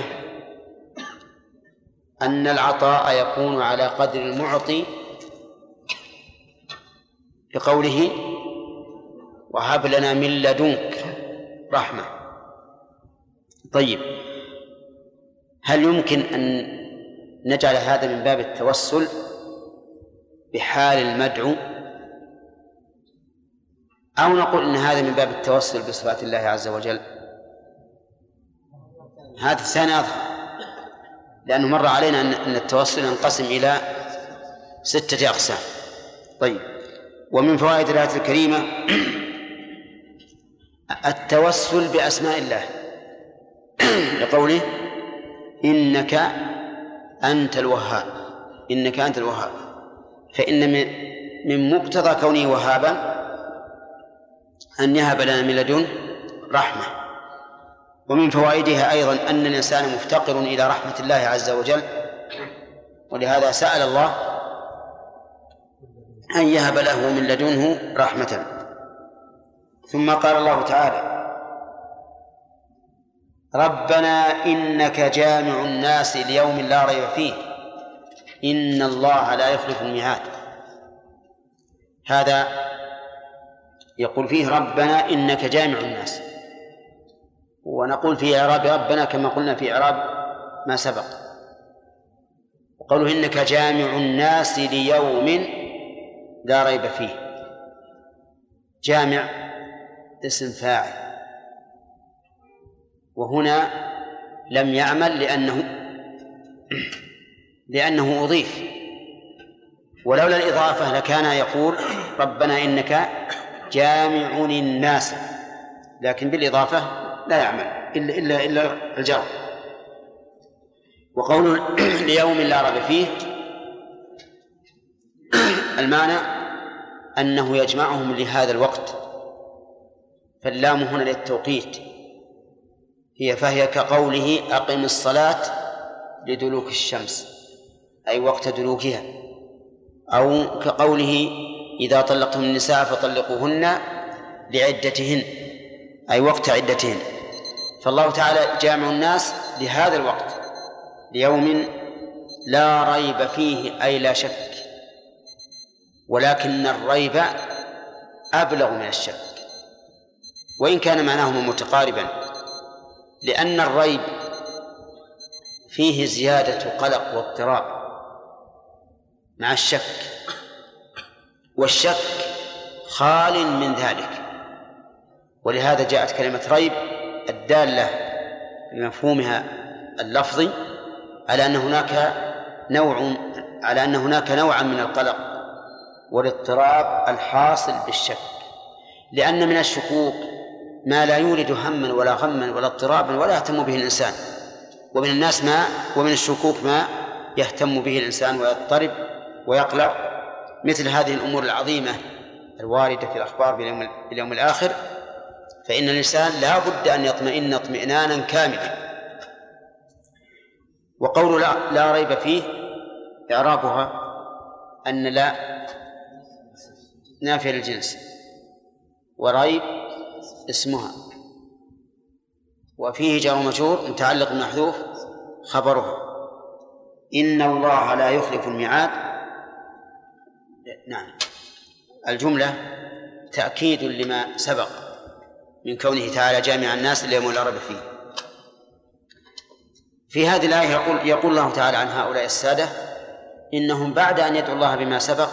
أن العطاء يكون على قدر المعطي بقوله وهب لنا من لدنك رحمة. طيب، هل يمكن أن نجعل هذا من باب التوسل بحال المدعو، أو نقول إن هذا من باب التوسل بصفات الله عز وجل؟ هذا الثاني أظهر، لأنه مر علينا أن التوسل ينقسم إلى 6 أقسام. طيب، ومن فوائد الآية الكريمة التوسل بأسماء الله لقوله إنك أنت الوهاب، إنك أنت الوهاب، فإن من مقتضى كونه وهابا أن يهب لنا من لدنه رحمة. ومن فوائدها أيضا أن الإنسان مفتقر إلى رحمة الله عز وجل، ولهذا سأل الله أن يهب له من لدنه رحمة. ثم قال الله تعالى ربنا إنك جامع الناس ليوم لا ريب فيه إن الله لا يخلف الميعاد. هذا يقول فيه ربنا إنك جامع الناس، ونقول في إعراب ربنا كما قلنا في إعراب ما سبق. وقوله إنك جامع الناس ليوم لا ريب فيه، جامع اسم فاعل، وهنا لم يعمل لأنه أضيف، ولولا الإضافة لكان يقول ربنا إنك جامع الناس، لكن بالإضافة لا يعمل إلا الجر. وقوله ليوم لا ريب فيه المعنى أنه يجمعهم لهذا الوقت، فاللام هنا للتوقيت، فهي كقوله أقم الصلاة لدلوك الشمس أي وقت دلوكها، أو كقوله إذا طلقتم النساء فطلقوهن لعدتهن أي وقت عدتهن. فالله تعالى جامع الناس لهذا الوقت ليوم لا ريب فيه أي لا شك، ولكن الريب أبلغ من الشك، وإن كان معناهما متقاربا، لأن الريب فيه زيادة قلق واضطراب مع الشك، والشك خال من ذلك، ولهذا جاءت كلمة ريب الدالة بمفهومها اللفظي على أن هناك نوعا من القلق والاضطراب الحاصل بالشك، لأن من الشكوك ما لا يولد هما ولا غما ولا اضطرابا ولا يهتم به الإنسان، ومن الشكوك ما يهتم به الإنسان ويضطرب ويقلق، مثل هذه الأمور العظيمة الواردة في الأخبار باليوم الآخر، فإن الإنسان لا بد أن يطمئن اطمئنانا كاملا. وقول لا ريب فيه إعرابها أن لا نافية للجنس، وريب اسمها، وفيه جار ومجرور متعلق محذوف خبرها إن الله لا يخلف الميعاد. نعم، الجملة تأكيد لما سبق من كونه تعالى جامع الناس ليوم لا ريب فيه. في هذه الآية يقول الله تعالى عن هؤلاء السادة إنهم بعد أن يدعوا الله بما سبق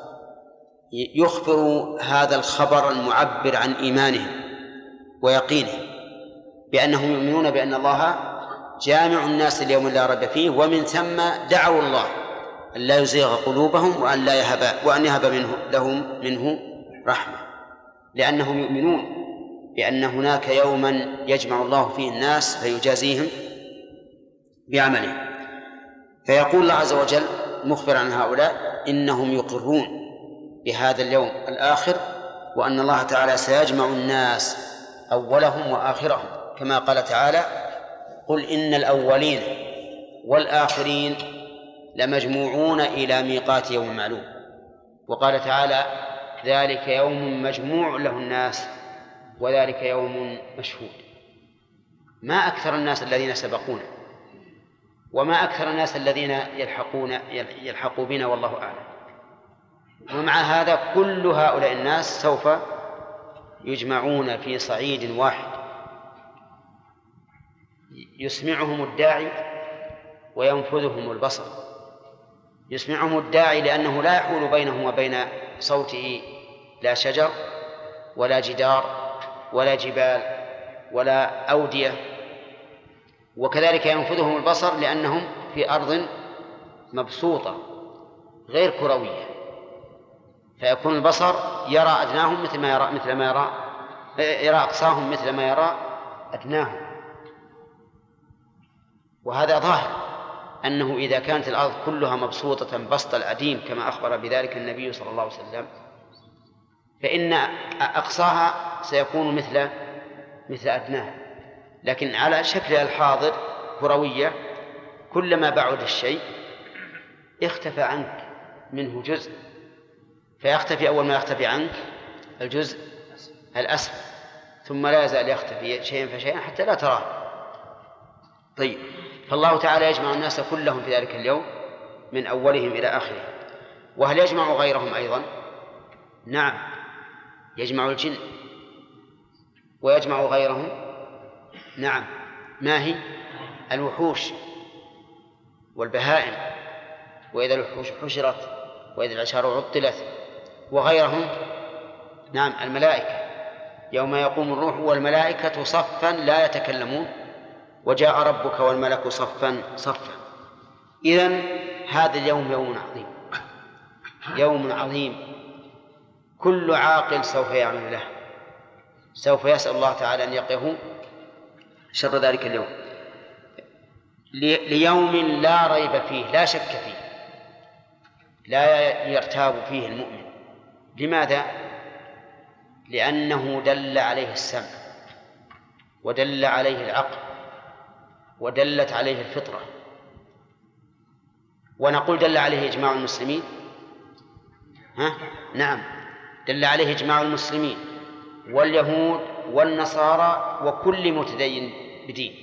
يخبروا هذا الخبر المعبر عن إيمانهم ويقينهم بأنهم يؤمنون بأن الله جامع الناس اليوم لا ريب فيه، ومن ثم دعوا الله أن لا يزيغ قلوبهم وأن يهب لهم منه رحمة، لأنهم يؤمنون بأن هناك يوما يجمع الله فيه الناس فيجازيهم بعملهم. فيقول الله عز وجل مخبرا عن هؤلاء إنهم يقرون بهذا اليوم الآخر، وأن الله تعالى سيجمع الناس أولهم وآخرهم، كما قال تعالى: قل إن الأولين والآخرين لمجموعون إلى ميقات يوم معلوم. وقال تعالى: ذلك يوم مجموع له الناس وذلك يوم مشهود. ما أكثر الناس الذين سبقونا، وما أكثر الناس الذين يلحقوا بنا، والله أعلم. ومع هذا كل هؤلاء الناس سوف يجمعون في صعيد واحد، يسمعهم الداعي وينفذهم البصر. يسمعهم الداعي لأنه لا يحول بينهم وبين صوته لا شجر ولا جدار ولا جبال ولا أودية، وكذلك ينفذهم البصر لأنهم في أرض مبسوطة غير كروية، فيكون البصر يرى أدناهم يرى أقصاهم مثل ما يرى أدناهم. وهذا ظاهر أنه إذا كانت الأرض كلها مبسوطة بسط العديم كما أخبر بذلك النبي صلى الله عليه وسلم، فإن أقصاها سيكون مثل أدناها. لكن على شكل الحاضر كروية، كلما بعد الشيء اختفى عنك منه جزء، فيختفي أول ما يختفي عنك الجزء الأسفل، ثم لا يزال يختفي شيئا فشيئا حتى لا تراه. طيب، فالله تعالى يجمع الناس كلهم في ذلك اليوم من أولهم إلى آخرهم. وهل يجمع غيرهم أيضا؟ نعم، يجمع الجن ويجمع غيرهم. نعم، ما هي؟ الوحوش والبهائم، وإذا الوحوش حشرت وإذا العشار عطلت، وغيرهم. نعم، الملائكة يوم يقوم الروح والملائكة صفا لا يتكلمون وجاء ربك والملك صفا صفا. إذن هذا اليوم يوم عظيم، يوم عظيم، كل عاقل سوف يعمل له، سوف يسأل الله تعالى أن يقيه شر ذلك اليوم، ليوم لا ريب فيه، لا شك فيه، لا يرتاب فيه المؤمن. لماذا؟ لأنه دل عليه السمع ودل عليه العقل ودلت عليه الفطرة. ونقول دل عليه إجماع المسلمين. نعم، دل عليه إجماع المسلمين واليهود والنصارى وكل متدين بدين.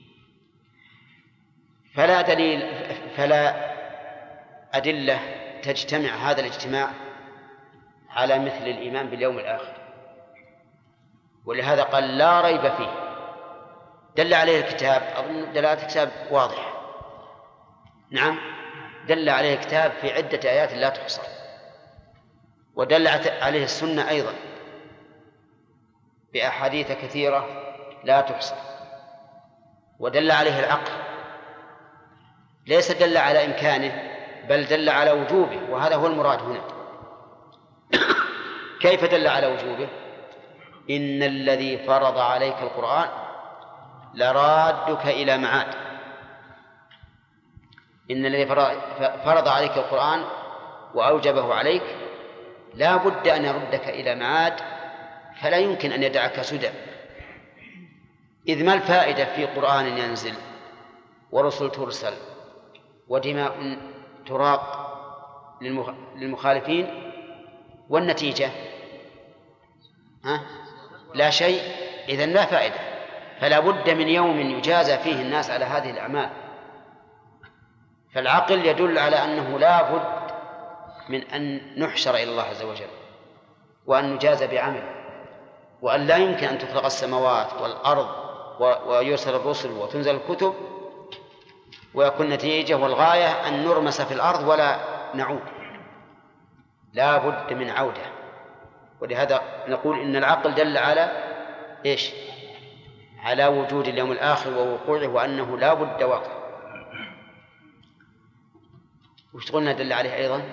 فلا أدلة تجتمع هذا الاجتماع على مثل الإيمان باليوم الآخر، ولهذا قال لا ريب فيه. دل عليه الكتاب، أظن دلالة الكتاب واضحة. نعم، دل عليه الكتاب في عدة آيات لا تحصى، ودل عليه السنة أيضا بأحاديث كثيرة لا تحصى، ودل عليه العقل، ليس دل على إمكانه بل دل على وجوبه، وهذا هو المراد هنا. كيف دل على وجوبه؟ إن الذي فرض عليك القرآن لرادك إلى معاد. إن الذي فرض عليك القرآن وأوجبه عليك لا بد أن يردك إلى معاد، فلا يمكن أن يدعك سدى. إذ ما الفائدة في قرآن ينزل ورسل ترسل ودماء تراق للمخالفين، والنتيجة لا شيء. إذن لا فائدة. فلا بد من يوم يجازى فيه الناس على هذه الأعمال. فالعقل يدل على أنه لا بد من أن نحشر إلى الله عز وجل وأن نجازى بعمل، وأن لا يمكن أن تخلق السماوات والأرض ويرسل الرسل وتنزل الكتب ويكون النتيجة والغاية أن نرمس في الأرض ولا نعود. لا بد من عودة. ولهذا نقول إن العقل دل على إيش؟ على وجود اليوم الآخر ووقوعه وأنه لا بد واقع. وش قلنا دل عليه أيضا؟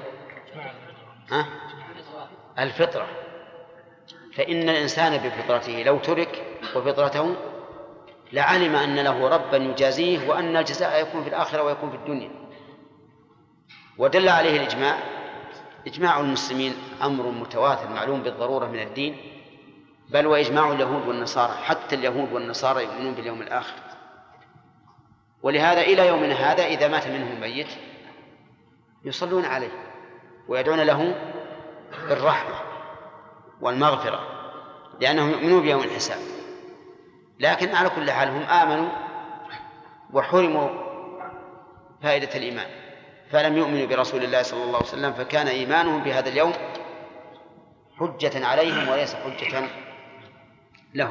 الفطرة، فإن الإنسان بفطرته لو ترك وفطرته لعلم أن له ربا يجازيه وأن الجزاء يكون في الآخرة ويكون في الدنيا. ودل عليه الإجماع، إجماع المسلمين أمر متواتر معلوم بالضرورة من الدين، بل وإجماع اليهود والنصارى، حتى اليهود والنصارى يؤمنون باليوم الآخر. ولهذا إلى يومنا هذا إذا مات منهم ميت يصلون عليه ويدعون له بالرحمة والمغفرة لأنهم يؤمنون بيوم الحساب. لكن على كل حال هم آمنوا وحرموا فائدة الإيمان، فلم يؤمنوا برسول الله صلى الله عليه وسلم، فكان إيمانهم بهذا اليوم حجة عليهم وليس حجة لهم.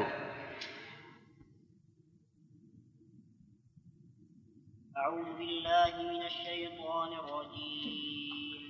أعوذ بالله من الشيطان الرجيم.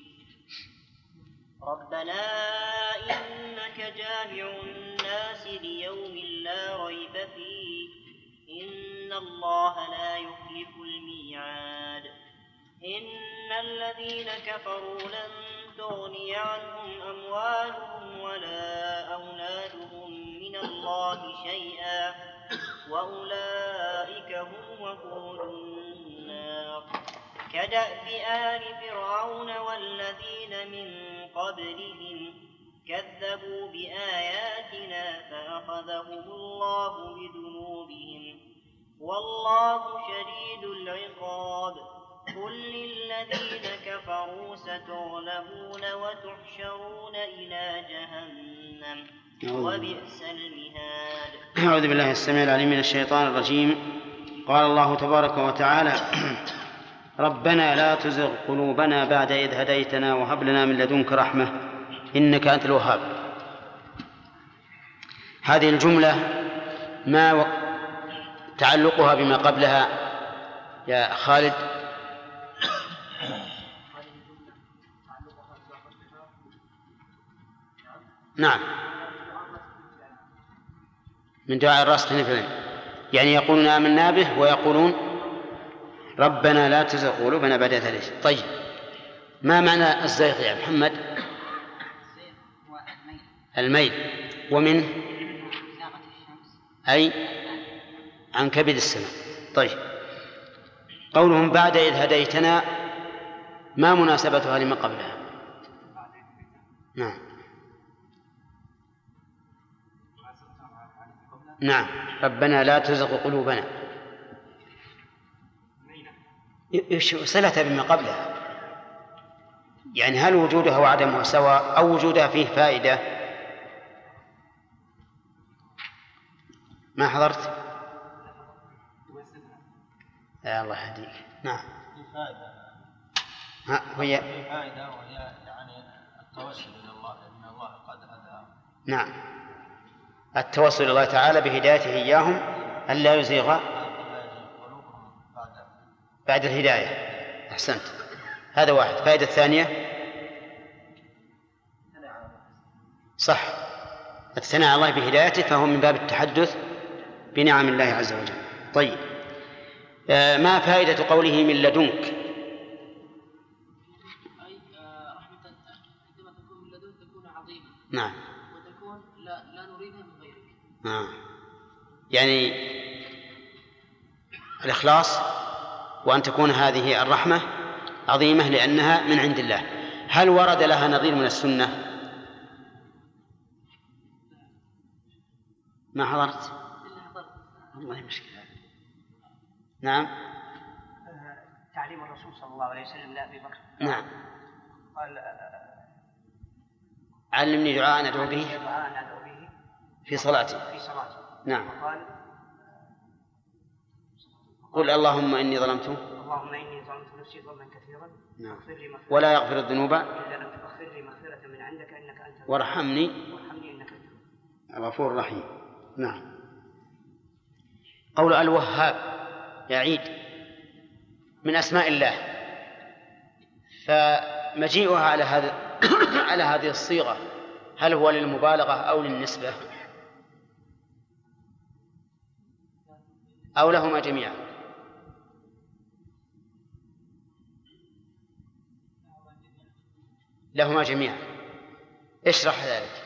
ربنا إنك جامع الناس ليوم لا ريب فيه إن الله لا يخلف الميعاد. إن الذين كفروا لن تغني عنهم أموالهم ولا أولادهم من الله شيئا وأولئك هم وقود النار. كدأب آل فرعون والذين من قبلهم كذبوا بآياتنا فأخذهم الله بذنوبهم والله شديد العقاب. قل للذين كفروا ستغلبون وتحشرون إلى جهنم وبئس المهاد. أعوذ بالله السميع العليم من الشيطان الرجيم. قال الله تبارك وتعالى: ربنا لا تزغ قلوبنا بعد إذ هديتنا وهب لنا من لدنك رحمة إنك أنت الوهاب. هذه الجملة ما تعلقها بما قبلها يا خالد؟ نعم، من دعاء الراسخ نفعل، يعني يقولون آمنا به ويقولون ربنا لا تزغ قلوبنا بعد إذ هديتنا. طيب، ما معنى الزيغ يا محمد؟ الميل، ومنه أي عن كبد السماء. طيب، قولهم بعد إذ هديتنا ما مناسبتها لما قبلها؟ نعم، ربنا لا تزغ قلوبنا صلتها بما قبلها، يعني هل وجودها وعدمها سواء أو وجودها فيه فائدة؟ ما حضرت؟ يا الله يهديك. نعم، في فائدة. هي في فائدة وهي يعني التوسل إلى الله، إن الله قد هداهم. نعم، التوسل إلى الله تعالى بهدايته إياهم أن لا يزيغ بعد الهداية. أحسنت، هذا واحد. فائدة الثانية صح، الثناء على الله بهدايته، فهو من باب التحدث بنعم الله عز وجل. طيب، ما فائدة قوله من لدنك؟ أي رحمة عندما تكون من لدنك تكون عظيمة. نعم، وتكون لا نريدها من غيرك. نعم، يعني الإخلاص، وأن تكون هذه الرحمة عظيمة لأنها من عند الله. هل ورد لها نظير من السنة؟ ما حضرت؟ والله مشكلة. نعم، تعليم الرسول صلى الله عليه وسلم لأبي بكر. نعم، قال علمني دعاء أدعو به في صلاتي. نعم، قال قل اللهم إني ظلمت نفسي ظلما كثيرا. نعم. ولا يغفر الذنوب إلا أنت فاغفر لي مغفرة من عندك إنك أنت وارحمني إنك أنت الغفور الرحيم. نعم. قول الوهاب يا عيد من أسماء الله، فمجيئها على على هذه الصيغة هل هو للمبالغة أو للنسبة؟ أو لهما جميعا؟ لهما جميعا. اشرح ذلك.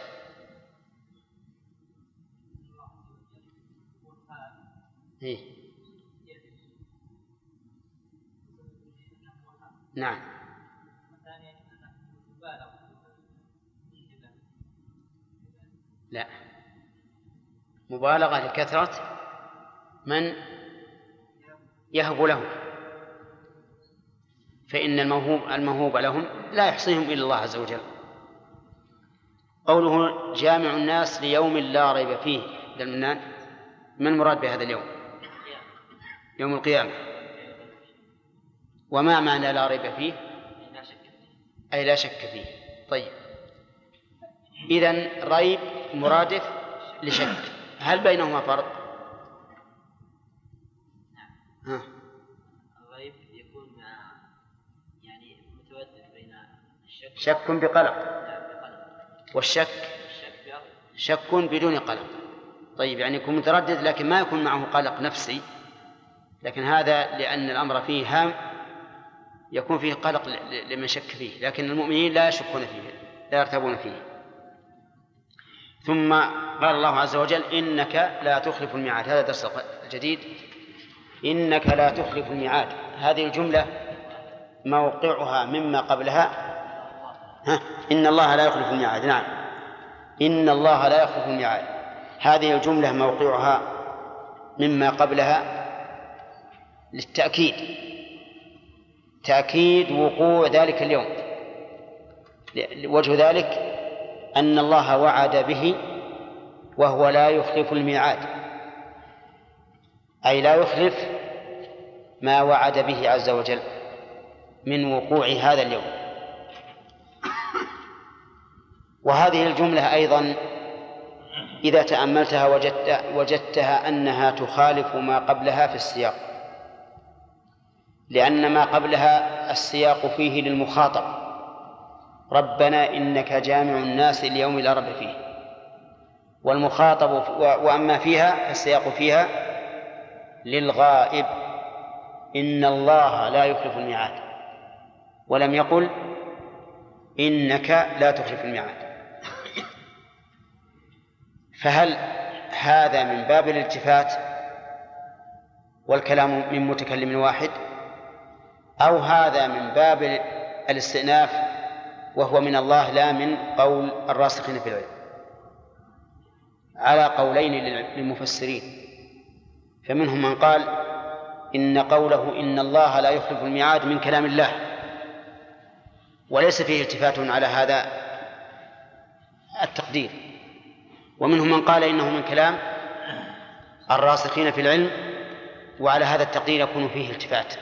نعم. لا، مبالغة لكثرة من يهب لهم، فإن الموهوب لهم لا يحصيهم إلا الله عز وجل. قوله جامع الناس ليوم لا ريب فيه، ما المراد بهذا اليوم؟ يوم القيامة. وما معنى لا ريب فيه؟ أي لا شك فيه. طيب، إذن ريب مرادف لشك، هل بينهما فرق؟ الريب يكون يعني متردد بين الشك شك بقلق، والشك شك بدون قلق. طيب، يعني يكون متردد لكن ما يكون معه قلق نفسي، لكن هذا لأن الأمر فيه هام يكون فيه قلق لمن شك فيه، لكن المؤمنين لا يشكون فيه، لا يرتابون فيه. ثم قال الله عز وجل إنك لا تخلف الميعاد. هذا درس جديد. إنك لا تخلف الميعاد، هذه الجملة موقعها مما قبلها إن الله لا يخلف الميعاد. نعم، إن الله لا يخلف الميعاد، هذه الجملة موقعها مما قبلها للتأكيد، تأكيد وقوع ذلك اليوم. وجه ذلك أن الله وعد به وهو لا يخلف الميعاد، أي لا يخلف ما وعد به عز وجل من وقوع هذا اليوم. وهذه الجملة أيضا إذا تأملتها وجدتها أنها تخالف ما قبلها في السياق، لأن ما قبلها السياق فيه للمخاطب، ربنا إنك جامع الناس ليوم لا ريب فيه، والمخاطب وأما فيها فالسياق فيها للغائب، إن الله لا يخلف الميعاد، ولم يقل إنك لا تخلف الميعاد. فهل هذا من باب الالتفات والكلام من متكلم واحد، أو هذا من باب الاستئناف وهو من الله لا من قول الراسخين في العلم؟ على قولين للمفسرين، فمنهم من قال إن قوله إن الله لا يخلف الميعاد من كلام الله وليس فيه التفات على هذا التقدير، ومنهم من قال إنه من كلام الراسخين في العلم وعلى هذا التقدير يكون فيه التفات،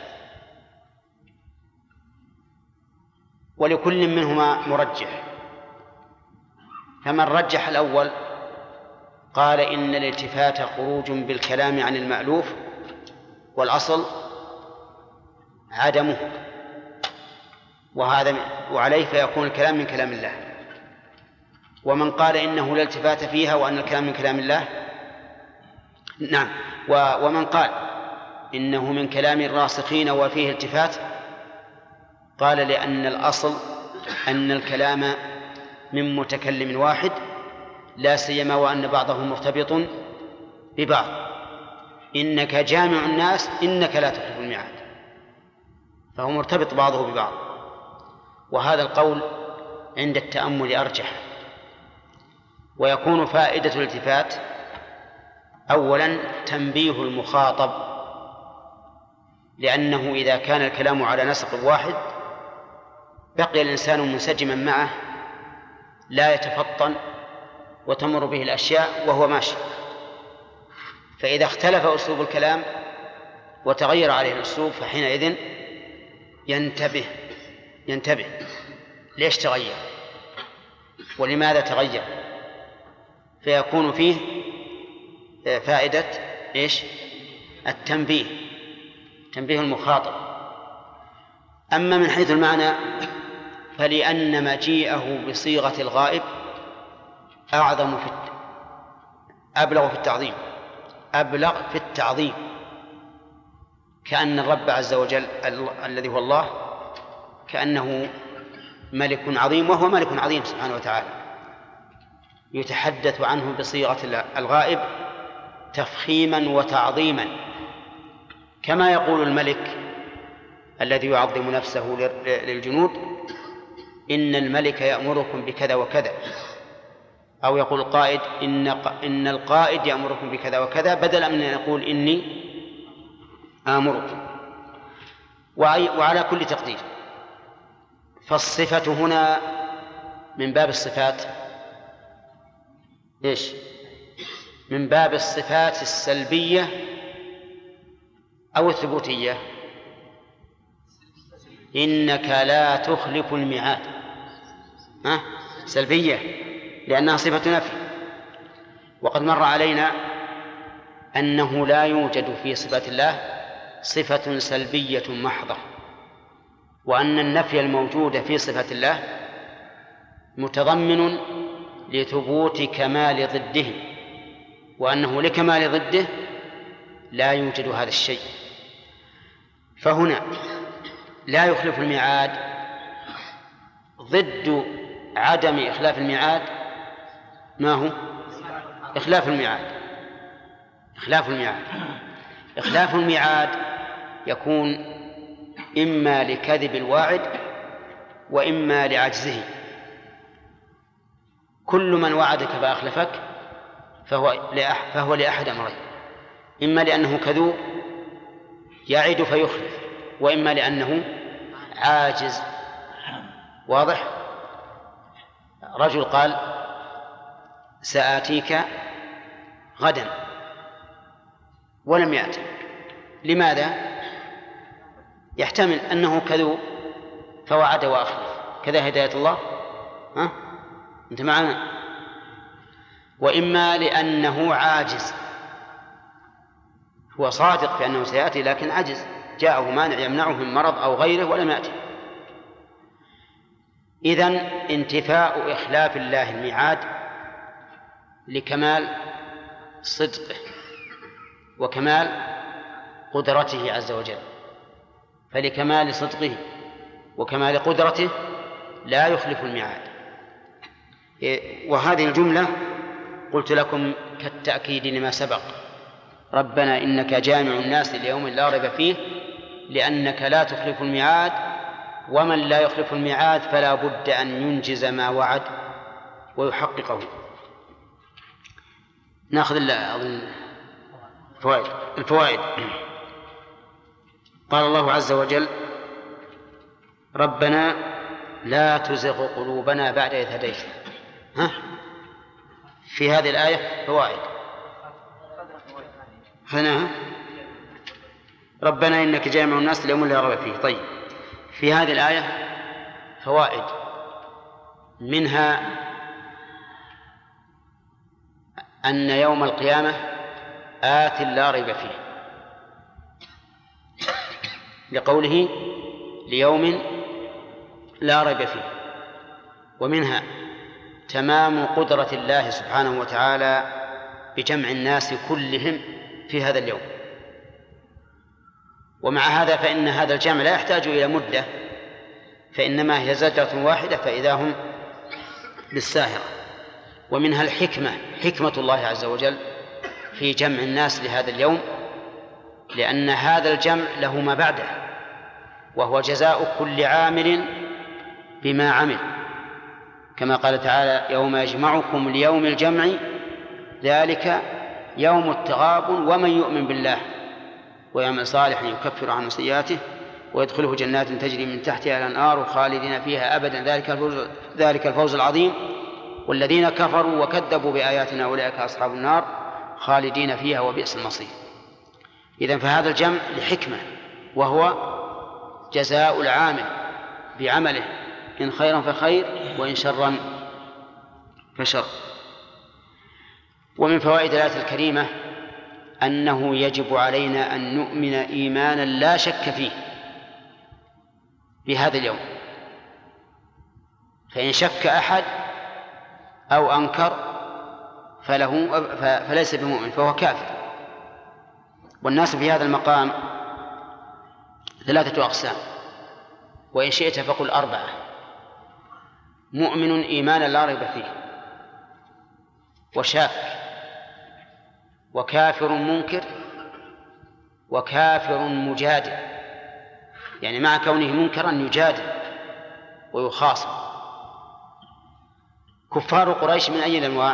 ولكل منهما مرجح. فمن رجح الأول قال إن الالتفات خروج بالكلام عن المألوف والأصل عدمه، وعليه فيكون الكلام من كلام الله. ومن قال إنه لا التفات فيها وأن الكلام من كلام الله، نعم، ومن قال إنه من كلام الراسخين وفيه التفات قال لأن الأصل أن الكلام من متكلم واحد، لا سيما وأن بعضهم مرتبط ببعض. إنك جامع الناس إنك لا تخلف الميعاد، فهو مرتبط بعضه ببعض. وهذا القول عند التأمل أرجح، ويكون فائدة الالتفات أولا تنبيه المخاطب، لأنه إذا كان الكلام على نسق واحد بقي الإنسان منسجما معه لا يتفطن وتمر به الأشياء وهو ماشي. فإذا اختلف أسلوب الكلام وتغير عليه الأسلوب فحينئذ ينتبه ليش تغير ولماذا تغير، فيكون فيه فائدة إيش؟ التنبيه، تنبيه المخاطب. أما من حيث المعنى فلأن مجيئه بصيغة الغائب أبلغ في التعظيم، كأن الرب عز وجل الذي هو الله كأنه ملك عظيم، وهو ملك عظيم سبحانه وتعالى، يتحدث عنه بصيغة الغائب تفخيما وتعظيما، كما يقول الملك الذي يعظم نفسه للجنود: إن الملك يأمركم بكذا وكذا، أو يقول القائد: إن القائد يأمركم بكذا وكذا، بدلا من أن يقول إني آمركم. وعلى كل تقدير، فالصفة هنا من باب الصفات إيش؟ من باب الصفات السلبية أو الثبوتية. إنك لا تخلف الميعاد، سلبية لأنها صفة نفي. وقد مر علينا أنه لا يوجد في صفات الله صفة سلبية محضة، وأن النفي الموجود في صفة الله متضمن لثبوت كمال ضده، وأنه لكمال ضده لا يوجد هذا الشيء. فهنا لا يخلف الميعاد ضد عدم إخلاف الميعاد ما هو؟ إخلاف الميعاد. إخلاف الميعاد يكون إما لكذب الواعد وإما لعجزه. كل من وعدك فأخلفك فهو لأحد أمرين: إما لأنه كذوب يعد فيخلف، وإما لأنه عاجز. واضح؟ رجل قال: سآتيك غدا، ولم يأتي. لماذا؟ يحتمل أنه كذوب فوعد وأخلف، كذا هداية الله. أنت معنا؟ وإما لأنه عاجز، هو صادق بأنه سيأتي لكن عجز، جاءه مانع يمنعه من مرض أو غيره ولم يأتي. إذن انتفاء إخلاف الله الميعاد لكمال صدقه وكمال قدرته عز وجل، فلكمال صدقه وكمال قدرته لا يخلف الميعاد. وهذه الجملة قلت لكم كالتأكيد لما سبق: ربنا إنك جامع الناس ليوم لا ريب فيه، لأنك لا تخلف الميعاد، ومن لا يخلف الميعاد فلا بد أن ينجز ما وعد ويحققه. نأخذ الفوائد. قال الله عز وجل: ربنا لا تزغ قلوبنا بعد إذ هديتنا. في هذه الآية فوائد هنا: ربنا إنك جامع الناس ليوم لا ريب فيه. طيب، في هذه الآية فوائد، منها أن يوم القيامة آت لا ريب فيه، لقوله ليوم لا ريب فيه. ومنها تمام قدرة الله سبحانه وتعالى بجمع الناس كلهم في هذا اليوم. ومع هذا فإن هذا الجمع لا يحتاج إلى مدة، فإنما هي زجرة واحدة فإذا هم بالساهرة. ومنها الحكمة، حكمة الله عز وجل في جمع الناس لهذا اليوم، لأن هذا الجمع له ما بعده، وهو جزاء كل عامل بما عمل، كما قال تعالى: يوم يجمعكم ليوم الجمع ذلك يوم التغابن ومن يؤمن بالله ويعمل صالحا يكفر عنه سيئاته ويدخله جنات تجري من تحتها الأنهار خالدين فيها أبدا ذلك الفوز العظيم والذين كفروا وكذبوا بآياتنا أولئك أصحاب النار خالدين فيها وبئس المصير. إذن فهذا الجمع لحكمة، وهو جزاء العامل بعمله، إن خيرا فخير وإن شرا فشر. ومن فوائد الآية الكريمة أنه يجب علينا أن نؤمن إيمانا لا شك فيه بهذا اليوم، فإن شك أحد أو أنكر فليس بمؤمن، فهو كافر. والناس في هذا المقام 3 أقسام، وإن شئت فقل 4: مؤمن إيمانا لا ريب فيه، وشاك، وكافر منكر، وكافر مجادل، يعني مع كونه منكرا يجادل ويخاصم. كفار قريش من أي الأنواع؟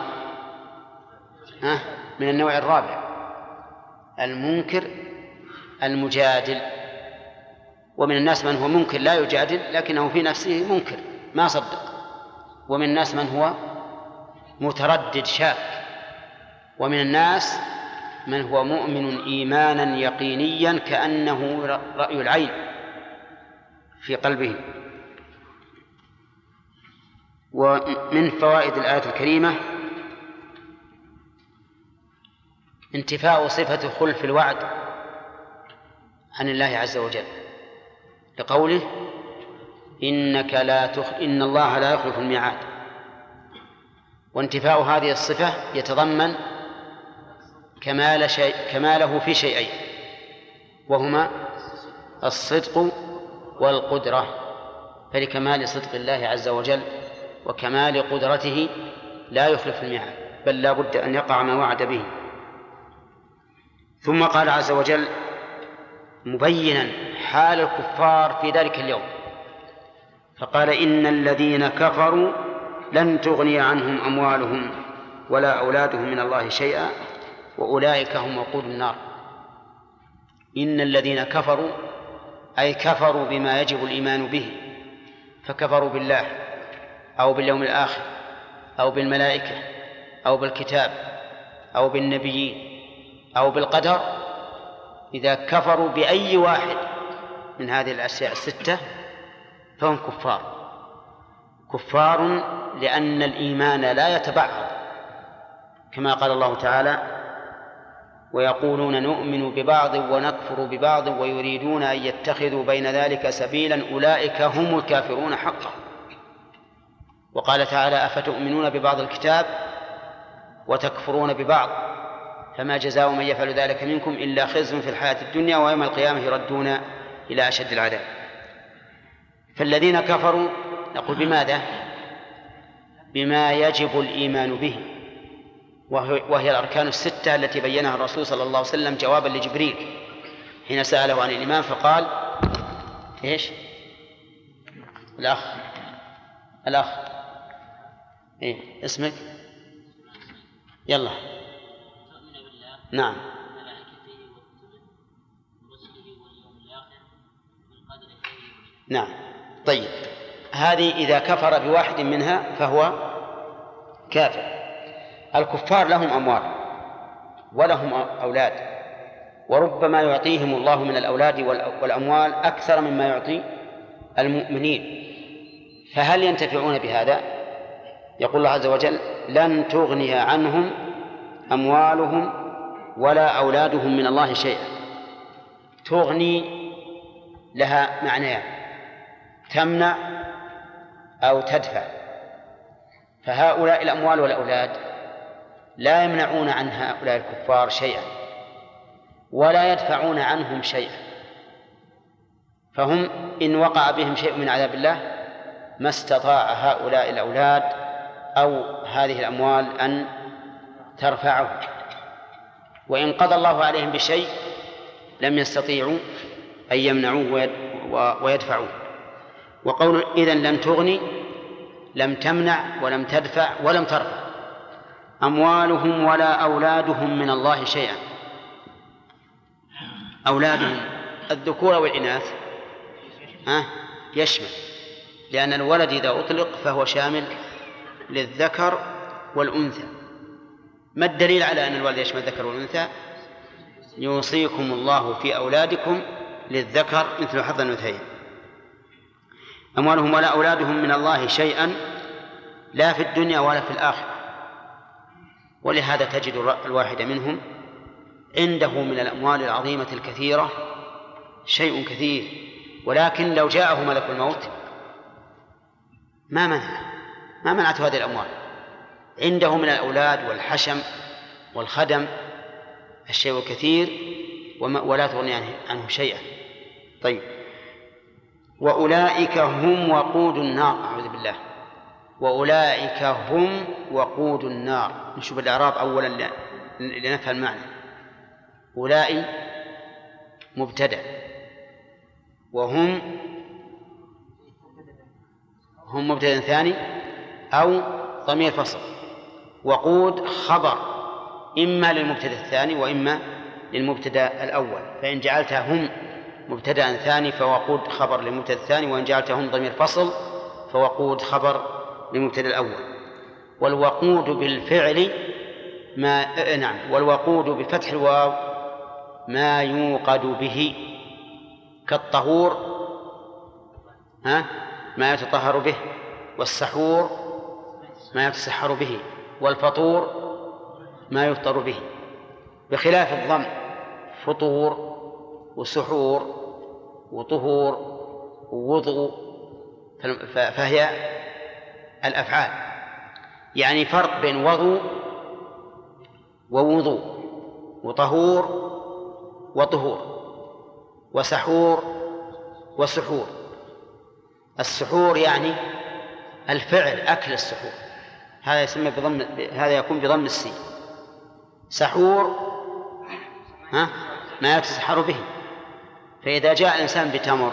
من النوع الرابع، المنكر المجادل. ومن الناس من هو منكر لا يجادل لكنه في نفسه منكر ما صدق، ومن الناس من هو متردد شاك، ومن الناس من هو مؤمن إيمانا يقينيا كأنه رأي العين في قلبه. ومن فوائد الآية الكريمة انتفاء صفة خلف الوعد عن الله عز وجل، لقوله إن الله لا يخلف الميعاد. وانتفاء هذه الصفة يتضمن كماله في شيئين، وهما الصدق والقدرة، فلكمال صدق الله عز وجل وكمال قدرته لا يخلف الميعاد، بل لا بد أن يقع ما وعد به. ثم قال عز وجل مبينا حال الكفار في ذلك اليوم، فقال إن الذين كفروا لن تغني عنهم أموالهم ولا أولادهم من الله شيئا وأولئك هم وقود النار. إن الذين كفروا أي كفروا بما يجب الإيمان به، فكفروا بالله أو باليوم الآخر أو بالملائكة أو بالكتاب أو بالنبيين أو بالقدر. إذا كفروا بأي واحد من هذه الأشياء 6 فهم كفار لأن الإيمان لا يتبعض، كما قال الله تعالى ويقولون نؤمن ببعض ونكفر ببعض ويريدون أن يتخذوا بين ذلك سبيلا أولئك هم الكافرون حقا. وقال تعالى أفتؤمنون ببعض الكتاب وتكفرون ببعض فما جزاء من يفعل ذلك منكم إلا خزي في الحياة الدنيا ويوم القيامة يردون إلى أشد العذاب. فالذين كفروا نقول بماذا؟ بما يجب الإيمان به، وهي الأركان 6 التي بينها الرسول صلى الله عليه وسلم جوابا لجبريل حين سأله عن الإيمان، فقال إيش؟ الأخ إيه اسمك؟ يلا. نعم. نعم. طيب، هذه إذا كفر بواحد منها فهو كافر. الكفار لهم أموال ولهم أولاد، وربما يعطيهم الله من الأولاد والأموال أكثر مما يعطي المؤمنين، فهل ينتفعون بهذا؟ يقول الله عز وجل لن تغني عنهم أموالهم ولا أولادهم من الله شيئا. تغني لها معنيان: تمنع أو تدفع. فهؤلاء الأموال والأولاد لا يمنعون عن هؤلاء الكفار شيئا ولا يدفعون عنهم شيئا، فهم إن وقع بهم شيء من عذاب الله ما استطاع هؤلاء الأولاد أو هذه الأموال أن ترفعه، وإن قضى الله عليهم بشيء لم يستطيعوا أن يمنعوه ويدفعوه. وقول إذن لن تغني لم تمنع ولم تدفع ولم ترفع أموالهم ولا أولادهم من الله شيئا. أولادهم الذكور والإناث يشمل، لأن الولد إذا أطلق فهو شامل للذكر والأنثى. ما الدليل على أن الولد يشمل الذكر والأنثى؟ يوصيكم الله في أولادكم للذكر مثل حظ الأنثيين. أموالهم ولا أولادهم من الله شيئا لا في الدنيا ولا في الآخرة. ولهذا تجد الواحد منهم عنده من الأموال العظيمة الكثيرة شيء كثير، ولكن لو جاءه ملك الموت ما منعته هذه الأموال. عنده من الأولاد والحشم والخدم الشيء الكثير ولا تغني عنه شيئا. طيب، وأولئك هم وقود النار. أعوذ بالله. وأولئك هم وقود النار. نشوف الإعراب أولا لنفهم المعنى. أولئك مبتدأ، وهم مبتدأ ثاني أو ضمير فصل. وقود خبر إما للمبتدأ الثاني وإما للمبتدأ الأول، فإن جعلتها هم مبتدأ ثاني فوقود خبر للمبتدأ الثاني، وإن جعلتهم ضمير فصل فوقود خبر للمبتدأ الأول. والوقود بالفعل والوقود بفتح الواو ما يوقد به، كالطهور ما يتطهر به، والسحور ما يتسحر به، والفطور ما يفطر به، بخلاف الضم فطور وسحور وطهور ووضوء، فهي الأفعال. يعني فرق بين وضوء ووضوء، وطهور وطهور، وسحور وسحور. السحور يعني الفعل، أكل السحور، هذا يسمى هذا يكون بضم السين. سحور ما يتسحر به. فإذا جاء الإنسان بتمر